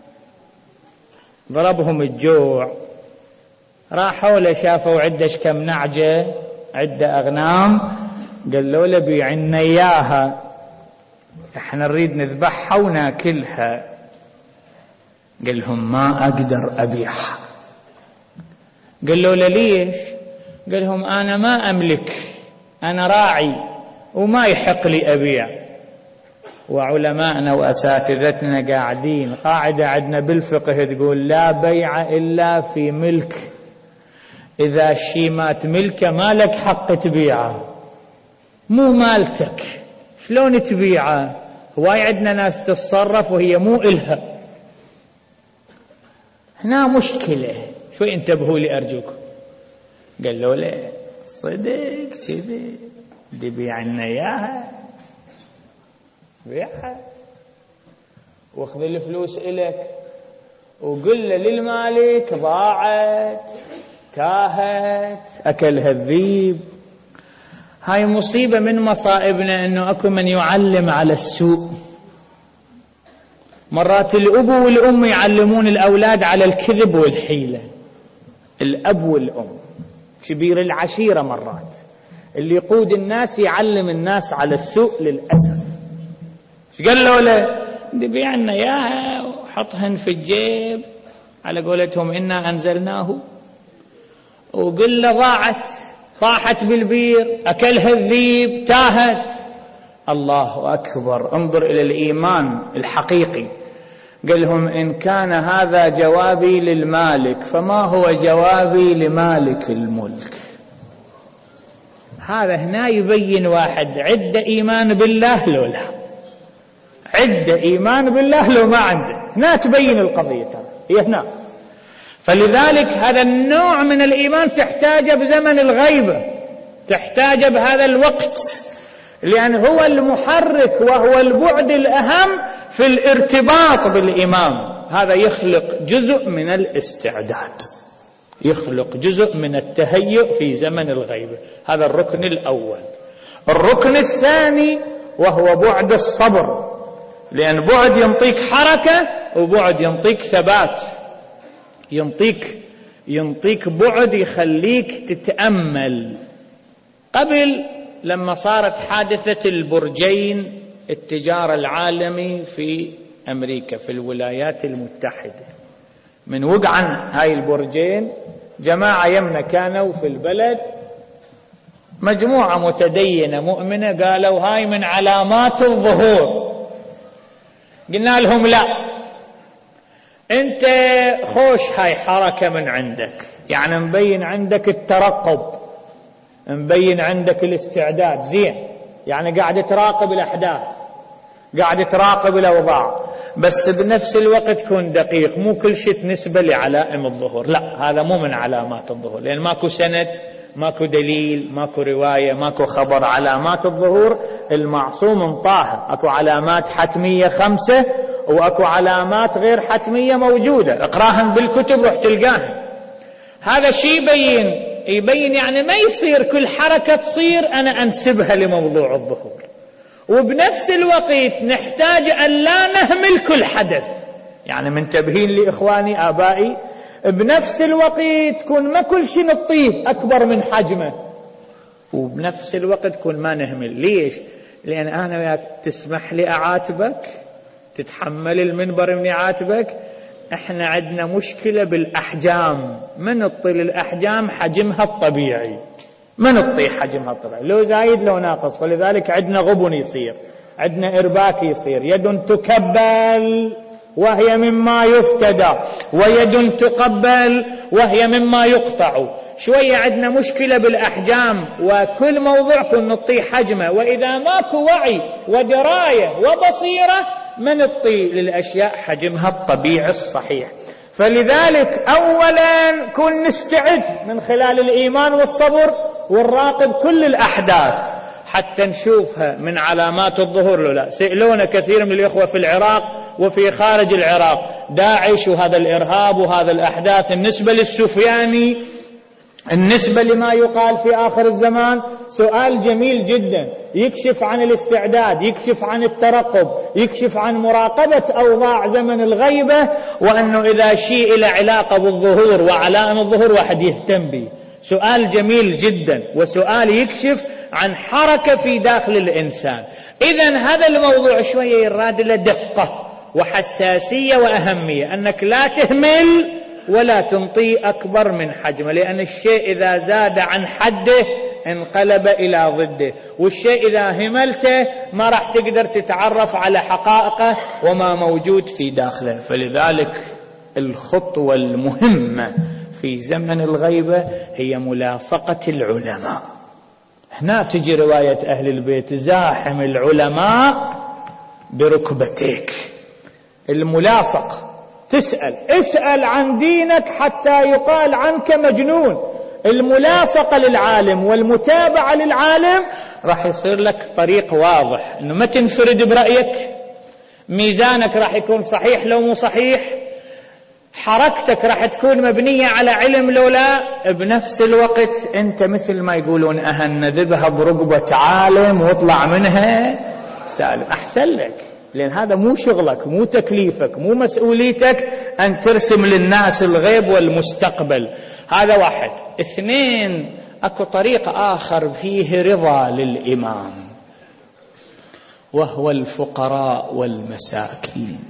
ضربهم الجوع، راحوا له شافوا عدش كم نعجة، عدة أغنام، قالوا له: بيعنا إياها، احنا نريد نذبحها وناكلها. قال لهم: ما أقدر أبيعها. قالوا له: ليش؟ قال لهم: أنا ما أملك، أنا راعي وما يحق لي أبيع. وعلماءنا وأساتذتنا قاعدين، قاعدة عندنا بالفقه تقول: لا بيع إلا في ملك. إذا الشيء ما تملكه ما لك حق تبيعه، مو مالتك، شلون تبيعه؟ هواي عندنا ناس تتصرف وهي مو إلها. هنا مشكلة، شوي انتبهوا لي أرجوكم. قالوا له: صدق كذي دي بيعنا إياها، بيعها واخذ الفلوس إلك، وقل له للمالك ضاعت، تاهت، أكلها الذيب. هاي مصيبة من مصائبنا، أنه أكو من يعلم على السوء. مرات الأب والأم يعلمون الأولاد على الكذب والحيلة. الأب والأم كبير العشيرة، مرات اللي يقود الناس يعلم الناس على السوء للأسف. قالوا له: بيعنا إياها وحطهن في الجيب على قولتهم إنا أنزلناه، وقل له ضاعت، طاحت بالبير، أكلها الذيب، تاهت. الله أكبر، انظر إلى الإيمان الحقيقي. قال لهم: إن كان هذا جوابي للمالك فما هو جوابي لمالك الملك؟ هذا هنا يبين واحد عدة إيمان بالله لو لا، عدة إيمان بالله لو ما عنده، هنا تبين القضية ترى هي هنا. فلذلك هذا النوع من الإيمان تحتاج بزمن الغيبة، تحتاج بهذا الوقت، لأن هو المحرك وهو البعد الأهم في الارتباط بالإمام. هذا يخلق جزء من الاستعداد، يخلق جزء من التهيؤ في زمن الغيبة. هذا الركن الأول. الركن الثاني وهو بعد الصبر، لأن بعد ينطيك حركة وبعد، ينطيك ثبات، ينطيك ينطيك بعد يخليك تتأمل. قبل لما صارت حادثة البرجين التجارة العالمي في أمريكا في الولايات المتحدة، من وقعا هاي البرجين جماعة يمنا كانوا في البلد، مجموعة متدينة مؤمنة، قالوا هاي من علامات الظهور. قلنا لهم لا، انت خوش هاي حركة من عندك، يعني مبين عندك الترقب، مبين عندك الاستعداد زين، يعني قاعد تراقب الأحداث، قاعد تراقب الأوضاع، بس بنفس الوقت كن دقيق، مو كل شيء نسبة لعلائم الظهور، لا هذا مو من علامات الظهور، لأن ماكو سند، ماكو دليل، ماكو رواية، ماكو خبر. علامات الظهور المعصوم انطاها، اكو علامات حتمية خمسة واكو علامات غير حتمية موجودة، اقراهن بالكتب روح تلقاهن. هذا شيء يبين يبين يعني ما يصير كل حركة تصير أنا أنسبها لموضوع الظهور، وبنفس الوقت نحتاج أن لا نهمل كل حدث، يعني منتبهين لإخواني آبائي، بنفس الوقت تكون ما كل شيء نطيه أكبر من حجمه، وبنفس الوقت تكون ما نهمل. ليش؟ لأن أنا وياك تسمح لي أعاتبك، تتحمل المنبر من يعاتبك. احنا عندنا مشكلة بالأحجام، ما نطي الأحجام حجمها الطبيعي، ما نطي حجمها الطبيعي، لو زايد لو ناقص، ولذلك عندنا غبن يصير، عندنا إرباك يصير، يد تكبل وهي مما يفتدى، ويد تقبل وهي مما يقطع. شوية عندنا مشكلة بالأحجام، وكل موضوع كن نطي حجمه، وإذا ماكو وعي ودراية وبصيرة ما نطي للأشياء حجمها الطبيعي الصحيح. فلذلك أولا كن نستعد من خلال الإيمان والصبر، ونراقب كل الأحداث حتى نشوفها من علامات الظهور لو لا. سئلونا كثير من الإخوة في العراق وفي خارج العراق، داعش وهذا الإرهاب وهذا الأحداث، النسبة للسفياني، النسبة لما يقال في آخر الزمان، سؤال جميل جدا يكشف عن الاستعداد، يكشف عن الترقب، يكشف عن مراقبة أوضاع زمن الغيبة، وأنه إذا شيء إلى علاقة بالظهور وعلائم الظهور واحد يهتم به. سؤال جميل جدا، وسؤال يكشف عن حركة في داخل الإنسان. إذن هذا الموضوع شوية يراد له دقة وحساسية وأهمية، أنك لا تهمل ولا تنطي أكبر من حجمه، لأن الشيء إذا زاد عن حده انقلب إلى ضده، والشيء إذا هملته ما راح تقدر تتعرف على حقائقه وما موجود في داخله. فلذلك الخطوة المهمة في زمن الغيبة هي ملاصقة العلماء. هنا تجي رواية أهل البيت: زاحم العلماء بركبتيك. الملاصق، تسأل اسأل عن دينك حتى يقال عنك مجنون. الملاصقة للعالم والمتابعة للعالم راح يصير لك طريق واضح، انه ما تنفرد برأيك، ميزانك راح يكون صحيح لو مو صحيح، حركتك راح تكون مبنية على علم لو لا. بنفس الوقت انت مثل ما يقولون اهن ذبها برقبة عالم واطلع منها سالم، احسن لك، لأن هذا مو شغلك، مو تكليفك، مو مسؤوليتك أن ترسم للناس الغيب والمستقبل. هذا واحد. اثنين، أكو طريق آخر فيه رضا للإمام، وهو الفقراء والمساكين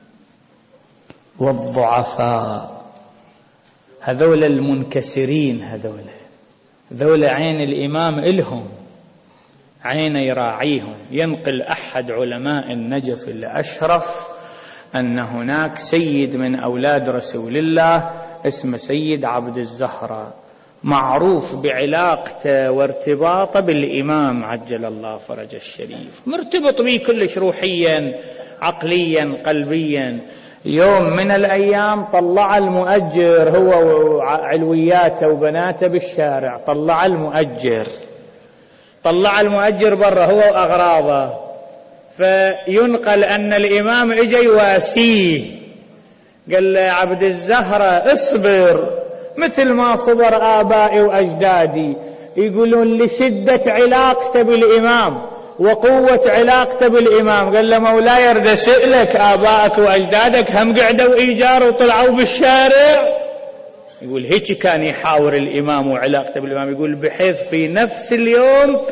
والضعفاء، هذول المنكسرين، هذول هذول عين الإمام إلهم، عين يراعيهم. ينقل أحد علماء النجف الأشرف أن هناك سيد من أولاد رسول الله اسمه سيد عبد الزهراء، معروف بعلاقته وارتباطه بالإمام عجل الله فرج الشريف، مرتبط به كلش روحيا عقليا قلبيا. يوم من الأيام طلع المؤجر هو وعلوياته وبناته بالشارع، طلع المؤجر طلع المؤجر برا هو وأغراضه، فينقل أن الإمام إجا يواسيه، قال له عبد الزهرة اصبر مثل ما صبر آبائي وأجدادي، يقولون لشدة علاقته بالإمام وقوة علاقته بالإمام. قال له مولاي يرد أسألك آبائك وأجدادك هم قعدوا إيجار وطلعوا بالشارع؟ يقول هيك كان يحاور الإمام وعلاقته بالإمام. يقول بحيث في نفس اليوم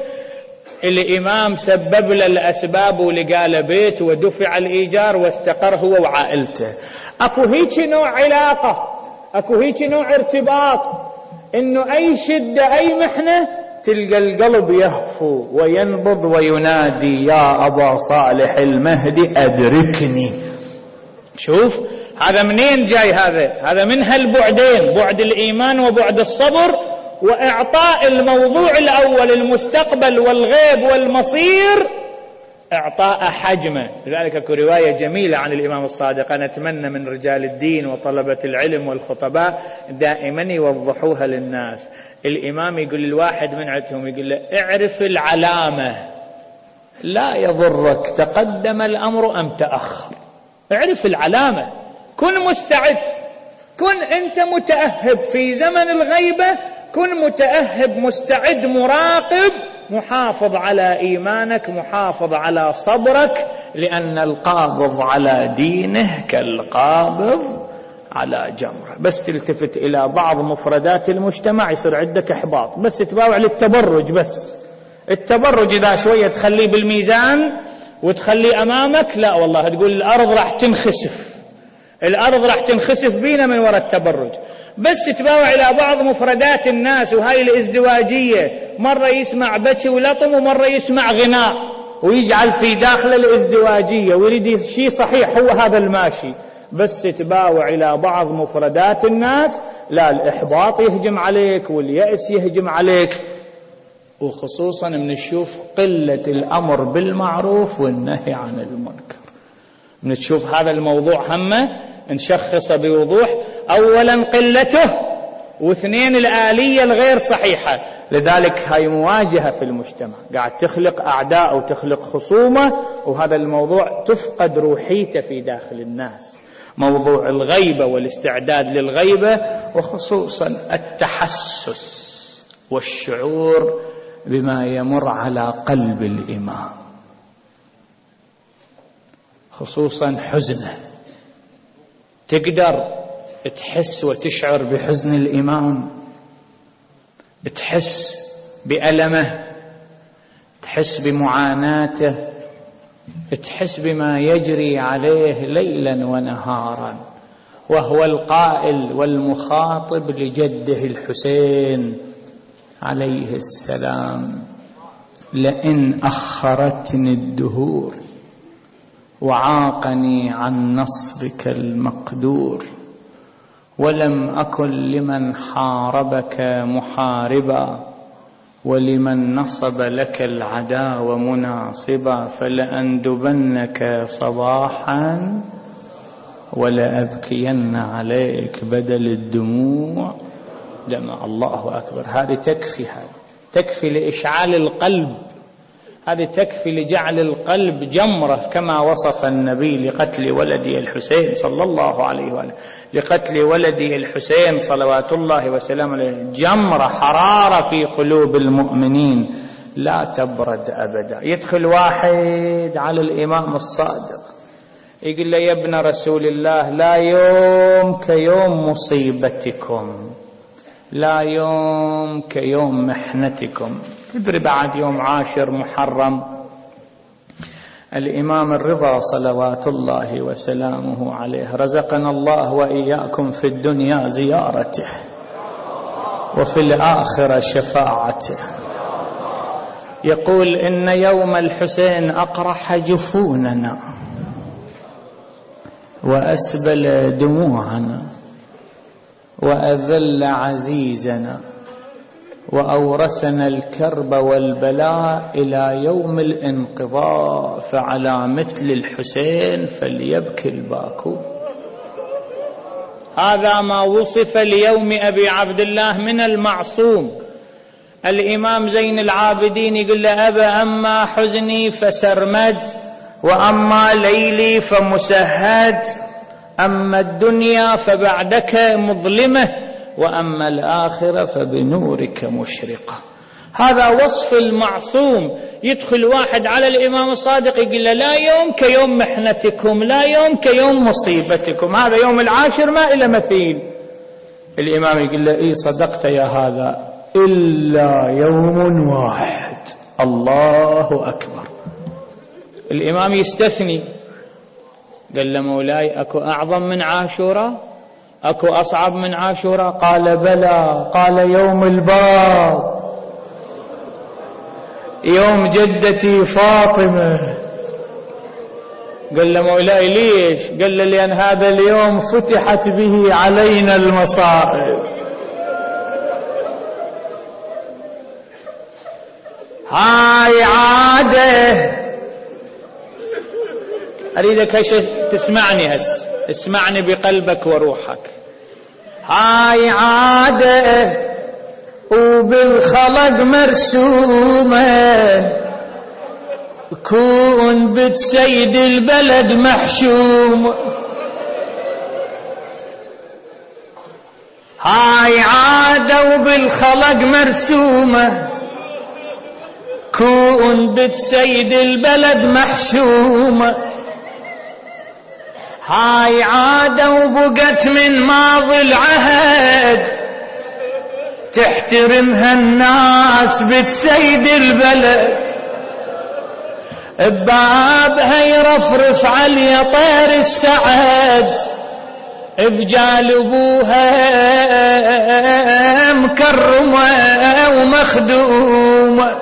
الإمام سبب له الأسباب ولقى له بيت ودفع الإيجار واستقر هو وعائلته. أكو هيك نوع علاقة، أكو هيك نوع ارتباط، إنه أي شدة أي محنة تلقى القلب يهفو وينبض وينادي يا أبا صالح المهدي أدركني. شوف هذا منين جاي؟ هذا هذا من هالبعدين، بعد الإيمان وبعد الصبر، وإعطاء الموضوع الأول المستقبل والغيب والمصير إعطاء حجمه. لذلك اكو رواية جميلة عن الإمام الصادق، أنا أتمنى من رجال الدين وطلبة العلم والخطباء دائما يوضحوها للناس. الإمام يقول الواحد من عندهم، يقول له اعرف العلامة لا يضرك تقدم الأمر أم تأخر. اعرف العلامة، كن مستعد، كن أنت متأهب في زمن الغيبة، كن متأهب مستعد مراقب محافظ على إيمانك، محافظ على صبرك، لأن القابض على دينه كالقابض على جمرة. بس تلتفت إلى بعض مفردات المجتمع يصير عندك إحباط، بس تتباوع للتبرج. بس التبرج إذا شوية تخليه بالميزان وتخليه أمامك، لا والله تقول الأرض راح تنخسف، الأرض راح تنخسف بينا من وراء التبرج. بس تتباوع إلى بعض مفردات الناس وهاي الازدواجية، مرة يسمع بكي ولطم ومرة يسمع غناء، ويجعل في داخل الازدواجية ويريد شيء صحيح هو هذا الماشي. بس تتباوع إلى بعض مفردات الناس، لا الإحباط يهجم عليك واليأس يهجم عليك، وخصوصا من نشوف قلة الأمر بالمعروف والنهي عن المنكر. من تشوف هذا الموضوع همه نشخصه بوضوح، أولا قلته، واثنين الآلية الغير صحيحة. لذلك هاي مواجهة في المجتمع قاعد تخلق أعداء وتخلق خصومة، وهذا الموضوع تفقد روحيته في داخل الناس. موضوع الغيبة والاستعداد للغيبة، وخصوصا التحسس والشعور بما يمر على قلب الإمام، خصوصا حزنه. تقدر تحس وتشعر بحزن الإمام، تحس بألمه، تحس بمعاناته، تحس بما يجري عليه ليلا ونهارا، وهو القائل والمخاطب لجده الحسين عليه السلام: لئن أخرتني الدهور وعاقني عن نصرك المقدور، ولم أكن لمن حاربك محاربا، ولمن نصب لك العداوة مناصبا، فلأندبنك صباحا ولأبكين عليك بدل الدموع دمع. الله أكبر. هذه تكفي، هذه تكفي لإشعال القلب، هذه تكفي لجعل القلب جمرة، كما وصف النبي لقتل ولدي الحسين صلى الله عليه وآله، لقتل ولدي الحسين صلوات الله وسلامه عليه، جمرة حرارة في قلوب المؤمنين لا تبرد أبدا. يدخل واحد على الإمام الصادق يقول له: يا ابن رسول الله، لا يوم كيوم مصيبتكم، لا يوم كيوم محنتكم. تدري بعد يوم عاشر محرم الإمام الرضا صلوات الله وسلامه عليه رزقنا الله وإياكم في الدنيا زيارته وفي الآخرة شفاعته، يقول: إن يوم الحسين أقرح جفوننا وأسبل دموعنا وأذل عزيزنا وأورثنا الكرب والبلاء إلى يوم الانقضاء، فعلى مثل الحسين فليبكي الباكو. هذا ما وصف ليوم أبي عبد الله من المعصوم. الإمام زين العابدين يقول له: أبا أما حزني فسرمد، وأما ليلي فمسهد، أما الدنيا فبعدك مظلمة، وأما الآخرة فبنورك مشرقة. هذا وصف المعصوم. يدخل واحد على الإمام الصادق يقول له لا يوم كيوم محنتكم، لا يوم كيوم مصيبتكم، هذا يوم العاشر ما إلى مثيل. الإمام يقول له إيه صدقت يا هذا، إلا يوم واحد. الله أكبر. الإمام يستثني، قال له مولاي أكو أعظم من عاشوراء؟ أكو أصعب من عاشوراء؟ قال بلى. قال يوم الباط، يوم جدتي فاطمة. قال له مولاي ليش؟ قال له لأن هذا اليوم فتحت به علينا المصائب. هاي عادة، أريدك هش تسمعني، هس اسمعني بقلبك وروحك. هاي عادة وبالخلق مرسومة، كون بتسيد البلد محشوم. هاي عادة وبالخلق مرسومة، كون بتسيد البلد محشومة. هاي عادة وبقت من ماضي العهد، تحترمها الناس بتسيد البلد. ببابها يرفرف علي طير السعد، بجالبوها مكرمة ومخدومة.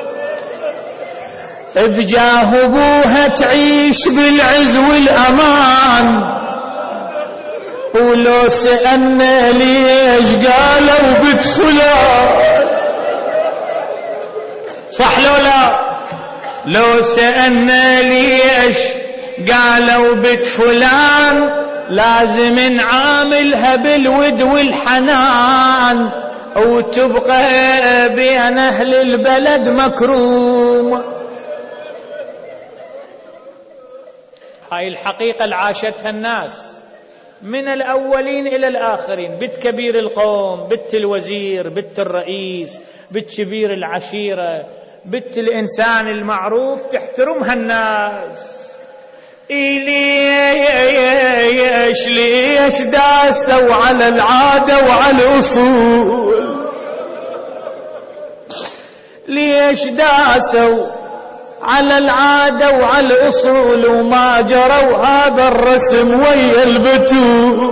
بجاه ابوها تعيش بالعز والامان، ولو سألنا ليش قالوا بنت فلان. صح لو لا؟ لو سألنا ليش قالوا بنت فلان، لازم نعاملها بالود والحنان، وتبقى بين اهل البلد مكروم. هاي الحقيقة اللي عاشتها الناس من الأولين إلى الآخرين، بنت كبير القوم، بنت الوزير، بنت الرئيس، بنت كبير العشيرة، بنت الإنسان المعروف، تحترمها الناس. ليش ليش داسوا على العادة وعلى الأصول؟ ليش داسوا على العادة وعلى الأصول وما جروا هذا الرسم ويا البتول؟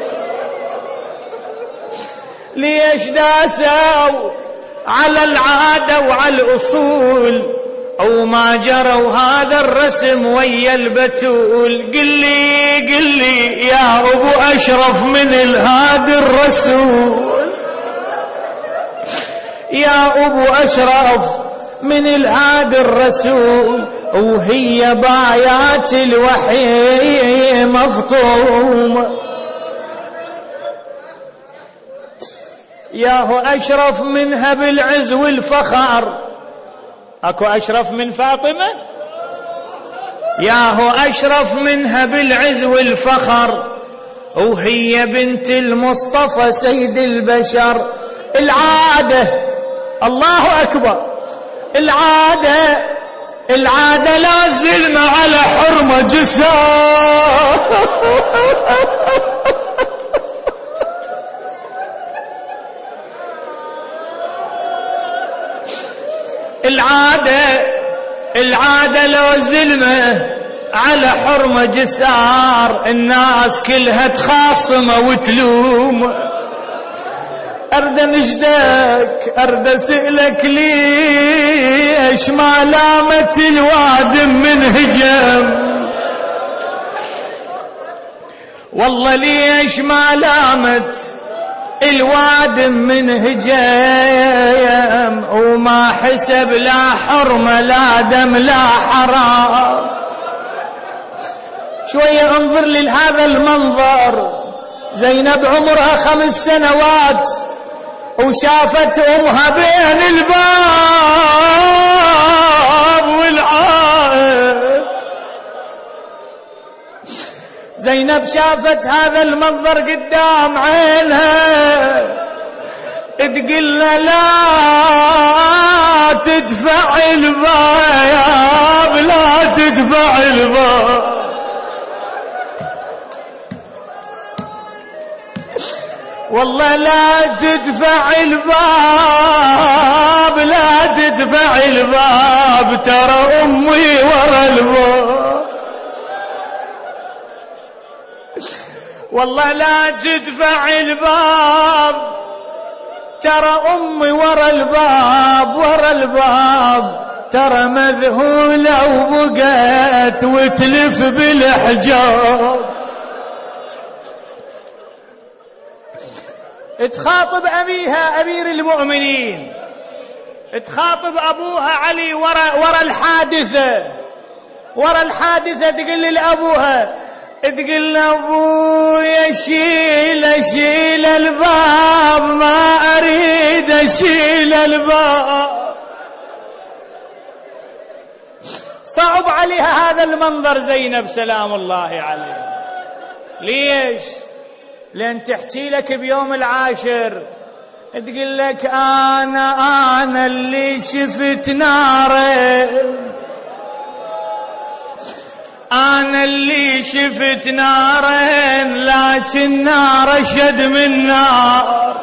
ليش داسوا على العادة وعلى الأصول وما جروا هذا الرسم ويا البتول؟ قل لي قل لي يا أبو أشرف من الهادي الرسول، يا أبو أشرف من الهادي الرسول، وهي بايات الوحي مفطوم. ياهو أشرف منها بالعز والفخر، أكو أشرف من فاطمة؟ ياهو أشرف منها بالعز والفخر، وهي بنت المصطفى سيد البشر. العادة، الله أكبر، العادة العادة لازلنا على حرمة جسار. العادة العادة لازلنا على حرمة جسار، الناس كلها تخاصمه وتلوم. أرد نجدك أرد أسألك ليش ما لامت الوادم من هجم؟ والله ليش ما لامت الوادم من هجم، وما حسب لا حرمة لا دم لا حرام. شوية انظر لهذا المنظر، زينب عمرها خمس سنوات وشافت أمها بين الباب والعائل. زينب شافت هذا المنظر قدام عينها، تقول له لا تدفع الباب، لا تدفع الباب. والله لا تدفع الباب، لا تدفع الباب، ترى أمي ورا الباب. والله لا تدفع الباب، ترى أمي ورا الباب، ورا الباب، ترى مذهولة وبقت وتلف بالحجاب. تخاطب أبيها أمير المؤمنين، تخاطب أبوها علي ورا, ورا الحادثة، ورا الحادثة تقول لأبوها، تقول لأبويا شيل شيل الباب، ما أريد أشيل الباب. صعب عليها هذا المنظر زينب سلام الله عليها. ليش؟ لأن تحكي لك بيوم العاشر تقول لك أنا أنا اللي شفت ناره، أنا اللي شفت ناره، لكن نار أشد من نار.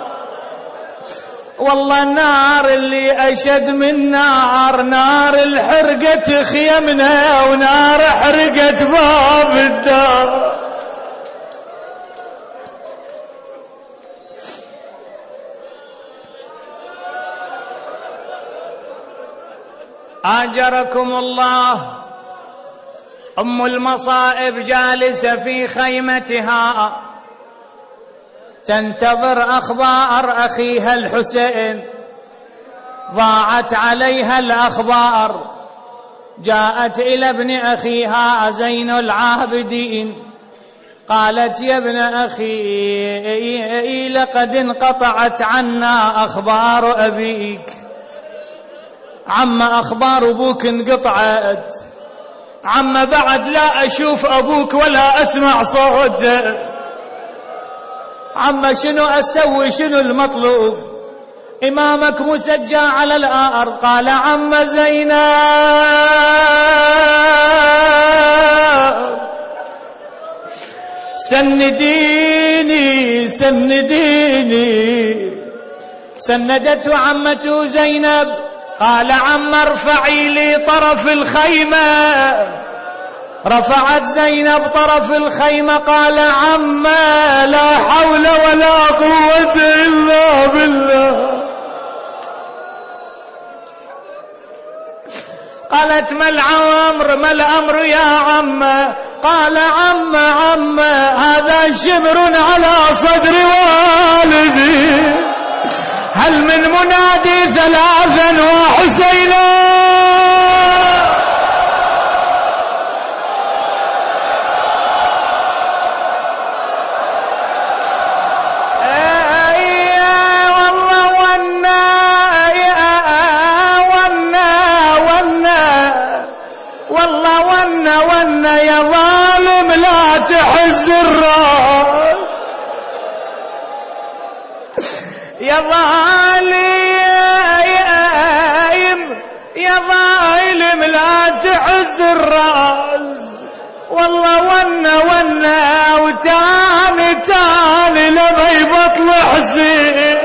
والله النار اللي أشد من نار، نار الحرقة خيمنا ونار حرقت باب الدار. آجركم الله، أم المصائب جالسة في خيمتها تنتظر أخبار أخيها الحسين، ضاعت عليها الأخبار، جاءت إلى ابن أخيها زين العابدين، قالت يا ابن أخي لقد انقطعت عنا أخبار أبيك. عم أخبار أبوك انقطعت، عم بعد لا أشوف أبوك ولا أسمع صوته، عم شنو أسوي، شنو المطلوب؟ إمامك مسجى على الأرض. قال عم زينب سنديني سنديني. سندته عمته زينب، قال عم ارفعي لي طرف الخيمة. رفعت زينب طرف الخيمة، قال عم لا حول ولا قوة إلا بالله. قالت ما الأمر ما الأمر يا عم؟ قال عم عم هذا شبر على صدر والدي، هل من منادي ثلاثا وحسينا؟ والله ونا ونا ونا والله ونا ونا يا ظالم لا تحز الراس، يا ظالم يا ظالم لا تعز الراس. والله ونا ونا وتاني تاني لبي بطل حسين.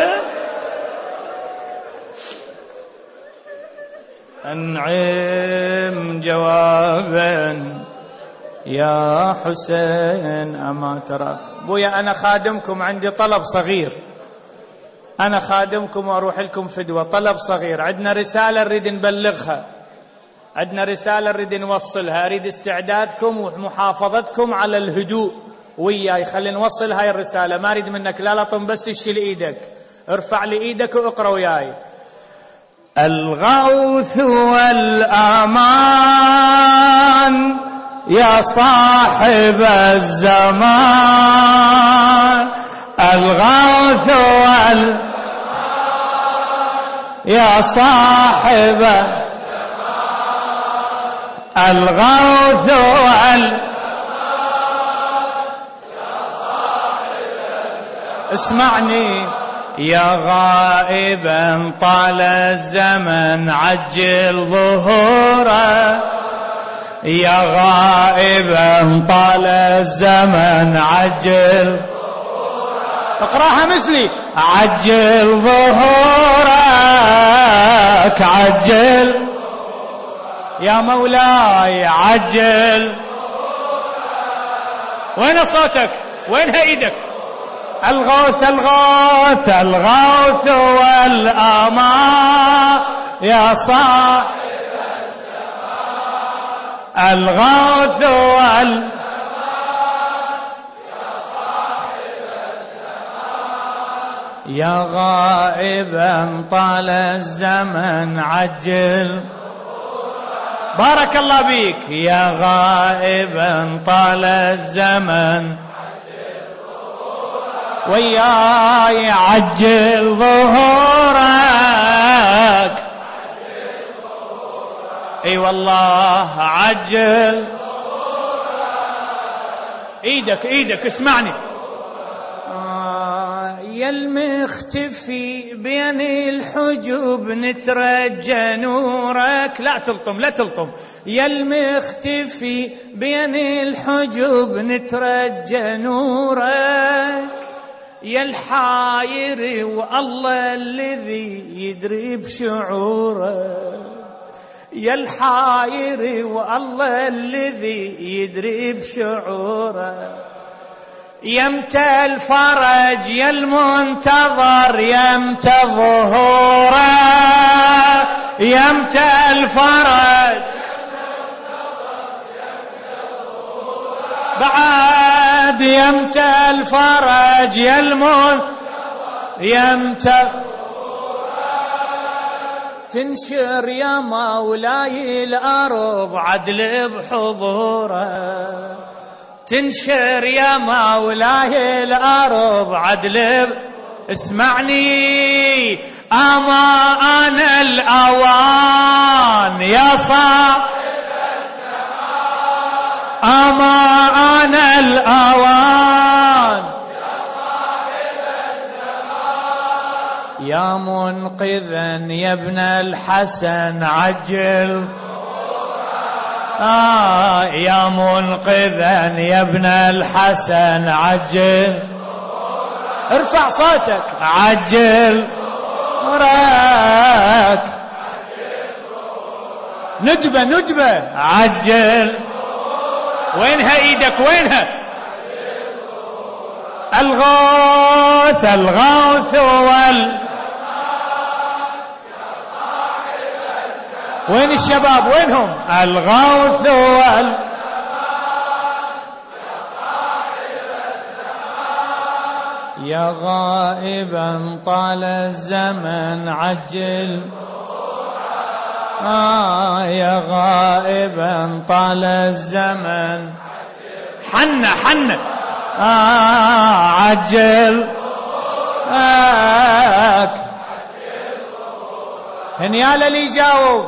أنعم جوابا يا حسين أما ترى. بويا أنا خادمكم، عندي طلب صغير، أنا خادمكم وأروح لكم فدوة. طلب صغير، عندنا رسالة نريد نبلغها، عندنا رسالة نريد نوصلها، أريد استعدادكم ومحافظتكم على الهدوء وياي. خلي نوصل هاي الرسالة، ما أريد منك لا لطم، بس اشيل إيدك، ارفع لي إيدك واقرأ وياي. الغوث والأمان يا صاحب الزمان، الغوث وال يا صاحب الغوث وال اسمعني يا غائبا طال الزمن عجل ظهوره يا غائبا طال الزمن عجل اقراها مثلي عجل ظهورك عجل يا مولاي عجل. وين صوتك وينها ايدك؟ الغوث الغوث الغوث والأمان يا صاحب السماء الغوث والأمان يا صاحب السماء يا غائبا طال الزمن عجل. بارك الله بيك. يا غائبا طال الزمن وياي عجل ظهورك اي والله عجل ايدك ايدك اسمعني. آه يا المختفي بين الحجوب نترجى نورك. لا تلطم لا تلطم. يا المختفي بين الحجوب نترجى نورك يا الحاير والله الذي يدري بشعوره يا الحاير والله الذي يدري بشعوره يمتى الفرج يا المنتظر يمتى ظهوره يمتى الفرج بعد يمتى الفرج يا المن يمتى تنشر يا مولاي الأرض عدل بحضوره تنشر يا مولاي الأرض عدل. اسمعني أمان الأوان يا صاحب أمان الأوان يا صاحب الزمان يا منقذا يا ابن الحسن عجل. آه يا منقذا يا ابن الحسن عجل. ارفع صوتك عجل وراك ندبة ندبة عجل. وينها ايدك وينها؟ الغوث الغوث وال وين الشباب وينهم؟ الغوث وال يا غائبا طال الزمن عجل. آه يا غائبا طال الزمن حنة حنة آه عجل آك هنيال اللي يجاوب.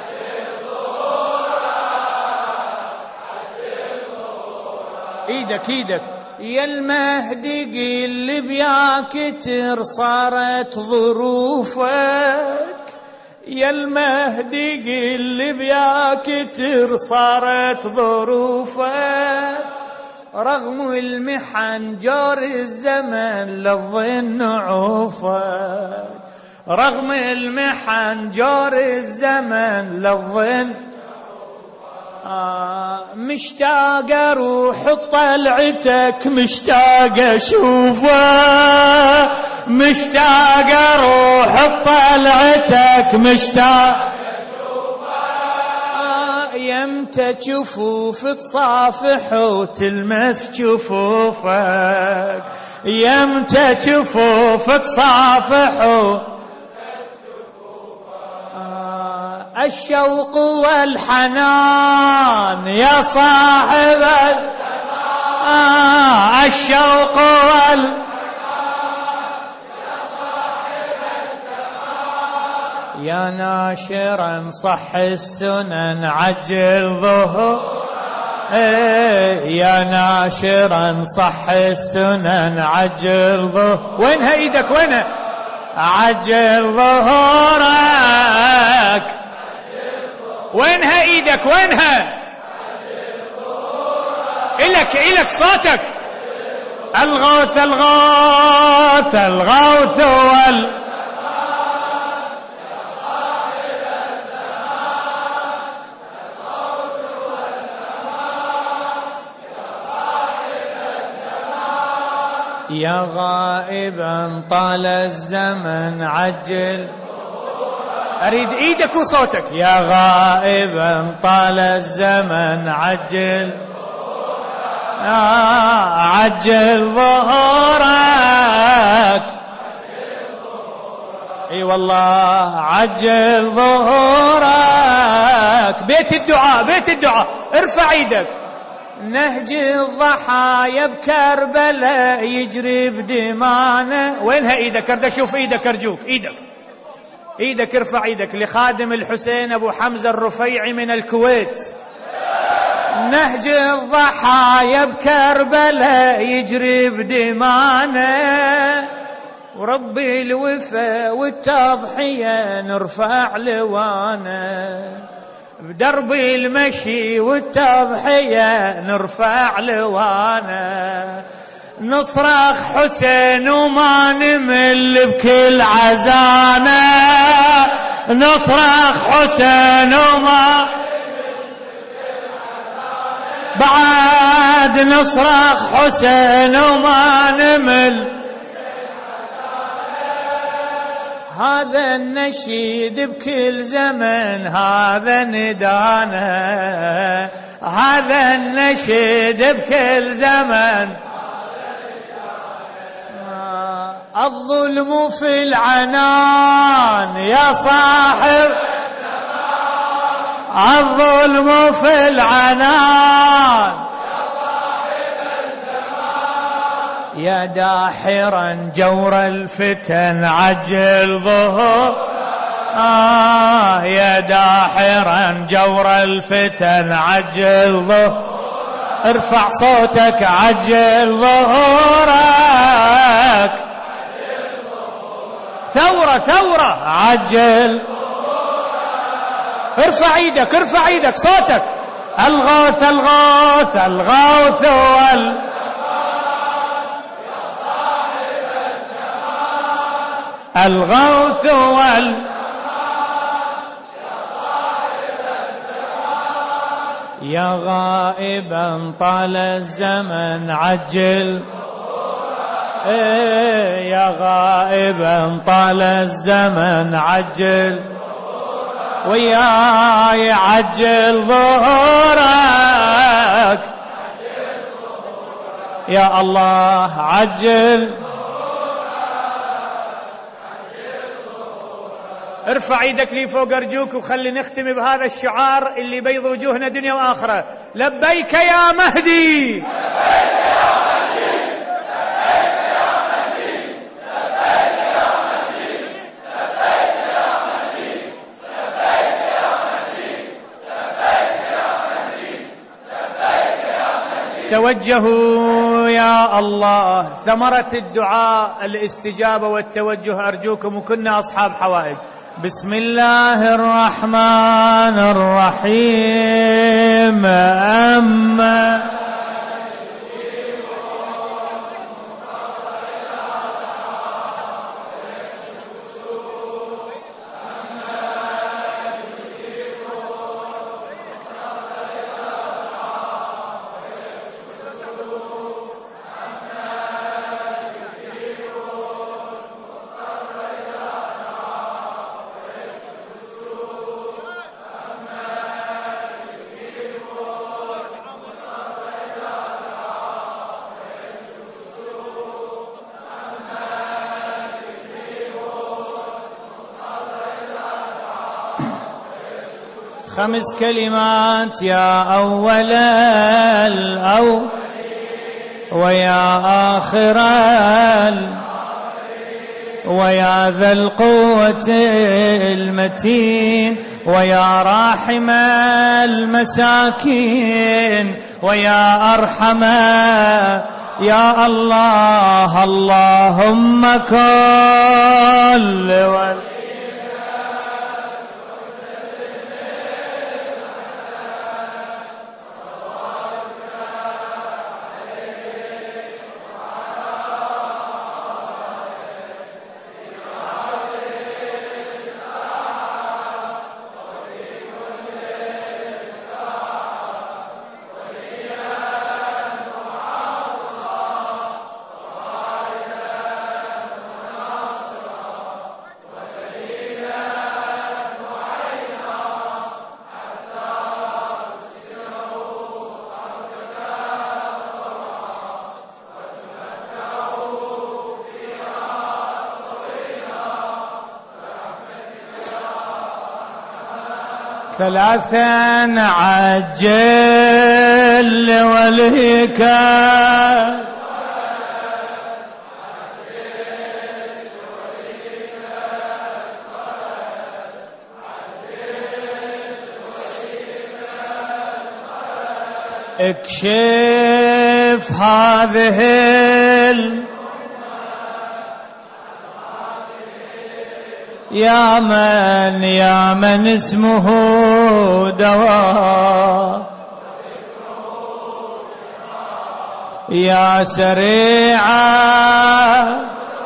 ايدك ايدك. يا المهدي قل بياك كتر صارت ظروفك يا المهدي قل بياك كتر صارت ظروفك رغم المحن جار الزمن للظن عوفك رغم المحن جار الزمن للظن. آه مشتاق اروح طلعتك مشتاق اشوفه مشتاق اروح طلعتك مشتاق اشوفه آه يمتى جفوف تصافح وتلمس جفوفك يمتى جفوف تصافح الشوق والحنان يا صاحب السماء آه الشوق والحنان يا صاحب السماء يا ناشرا صح السنن عجل ظهور يا ناشرا صح السنن عجل ظهور. وينها ايدك وينها؟ عجل ظهورك. وينها ايدك وينها؟ إلك إلك صوتك. الغوث الغوث الغوث وال يا غائبا طال الزمن عجل. أريد إيدك وصوتك. يا غائبا طال الزمن عجل عجل ظهورك. اي والله عجل ظهورك. بيت الدعاء بيت الدعاء. ارفع ايدك. نهج الضحايا بكربلاء يجري بدمانه. وينها ايدك؟ اريد اشوف ايدك ارجوك. ايدك ايدك ارفع ايدك لخادم الحسين ابو حمزة الرفيعي من الكويت. نهج الضحايا بكربلاء يجري بدمانه وربي الوفا والتضحية نرفع لوانه. بدرب المشي والتضحية نرفع لوانه. نصرخ حسين وما نمل بكل عزانه. نصرخ حسين وما بعد نصرخ حسين وما نمل. هذا النشيد بكل زمن هذا ندانا. هذا النشيد بكل زمن. الظلم في العنان يا صاحب. الظلم في العنان يا داحرا جور الفتن عجل ظهور. آه يا داحرا جور الفتن عجل ظهور. ارفع صوتك عجل ظهورك. ثورة ثورة عجل. ارفع ايدك ارفع ايدك صوتك. الغوث الغوث الغوث وال الغوث وال يا غائبا طال الزمن عجل. ايه يا غائبا طال الزمن عجل وياي عجل ظهورك. يا الله عجل. ارفع ايدك لي فوق ارجوك وخلي نختم بهذا الشعار اللي بيض وجوهنا دنيا واخره. لبيك يا مهدي. توجهوا يا الله. ثمرة الدعاء الاستجابة والتوجه أرجوكم وكنا أصحاب حوائج. بسم الله الرحمن الرحيم. أما خمس كلمات. يا أول الأو ويا آخر ال ويا ذا القوة المتين ويا راحم المساكين ويا أرحم يا الله اللهم كل ولي ثلاثا عجل وليك اكشف هذه ال يا من يا من اسمه دواء يا سريعا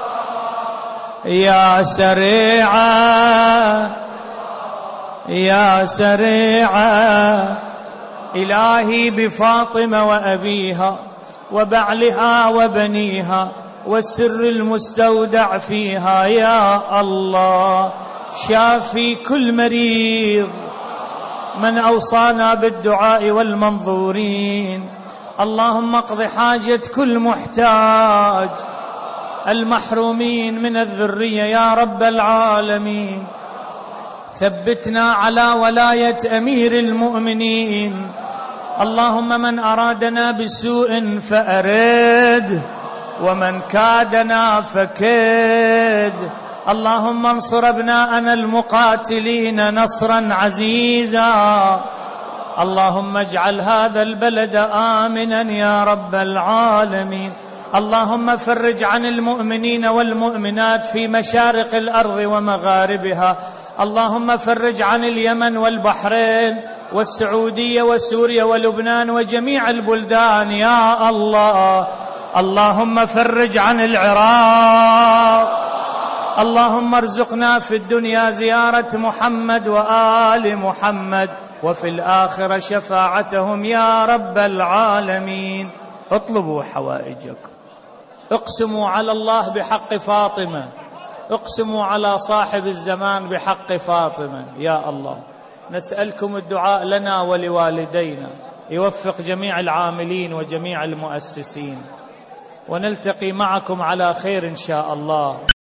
يا سريعا يا سريعا إلهي بفاطمة وأبيها وبعلها وبنيها والسر المستودع فيها يا الله شافي كل مريض من أوصانا بالدعاء والمنظورين اللهم اقض حاجة كل محتاج المحرومين من الذرية يا رب العالمين ثبتنا على ولاية أمير المؤمنين اللهم من أرادنا بسوء فأرد ومن كادنا فكد اللهم انصر ابناءنا المقاتلين نصرا عزيزا اللهم اجعل هذا البلد آمنا يا رب العالمين اللهم فرج عن المؤمنين والمؤمنات في مشارق الأرض ومغاربها اللهم فرج عن اليمن والبحرين والسعودية وسوريا ولبنان وجميع البلدان يا الله اللهم فرج عن العراق اللهم ارزقنا في الدنيا زيارة محمد وآل محمد وفي الآخرة شفاعتهم يا رب العالمين اطلبوا حوائجكم اقسموا على الله بحق فاطمة اقسموا على صاحب الزمان بحق فاطمة يا الله نسألكم الدعاء لنا ولوالدينا يوفق جميع العاملين وجميع المؤسسين ونلتقي معكم على خير إن شاء الله.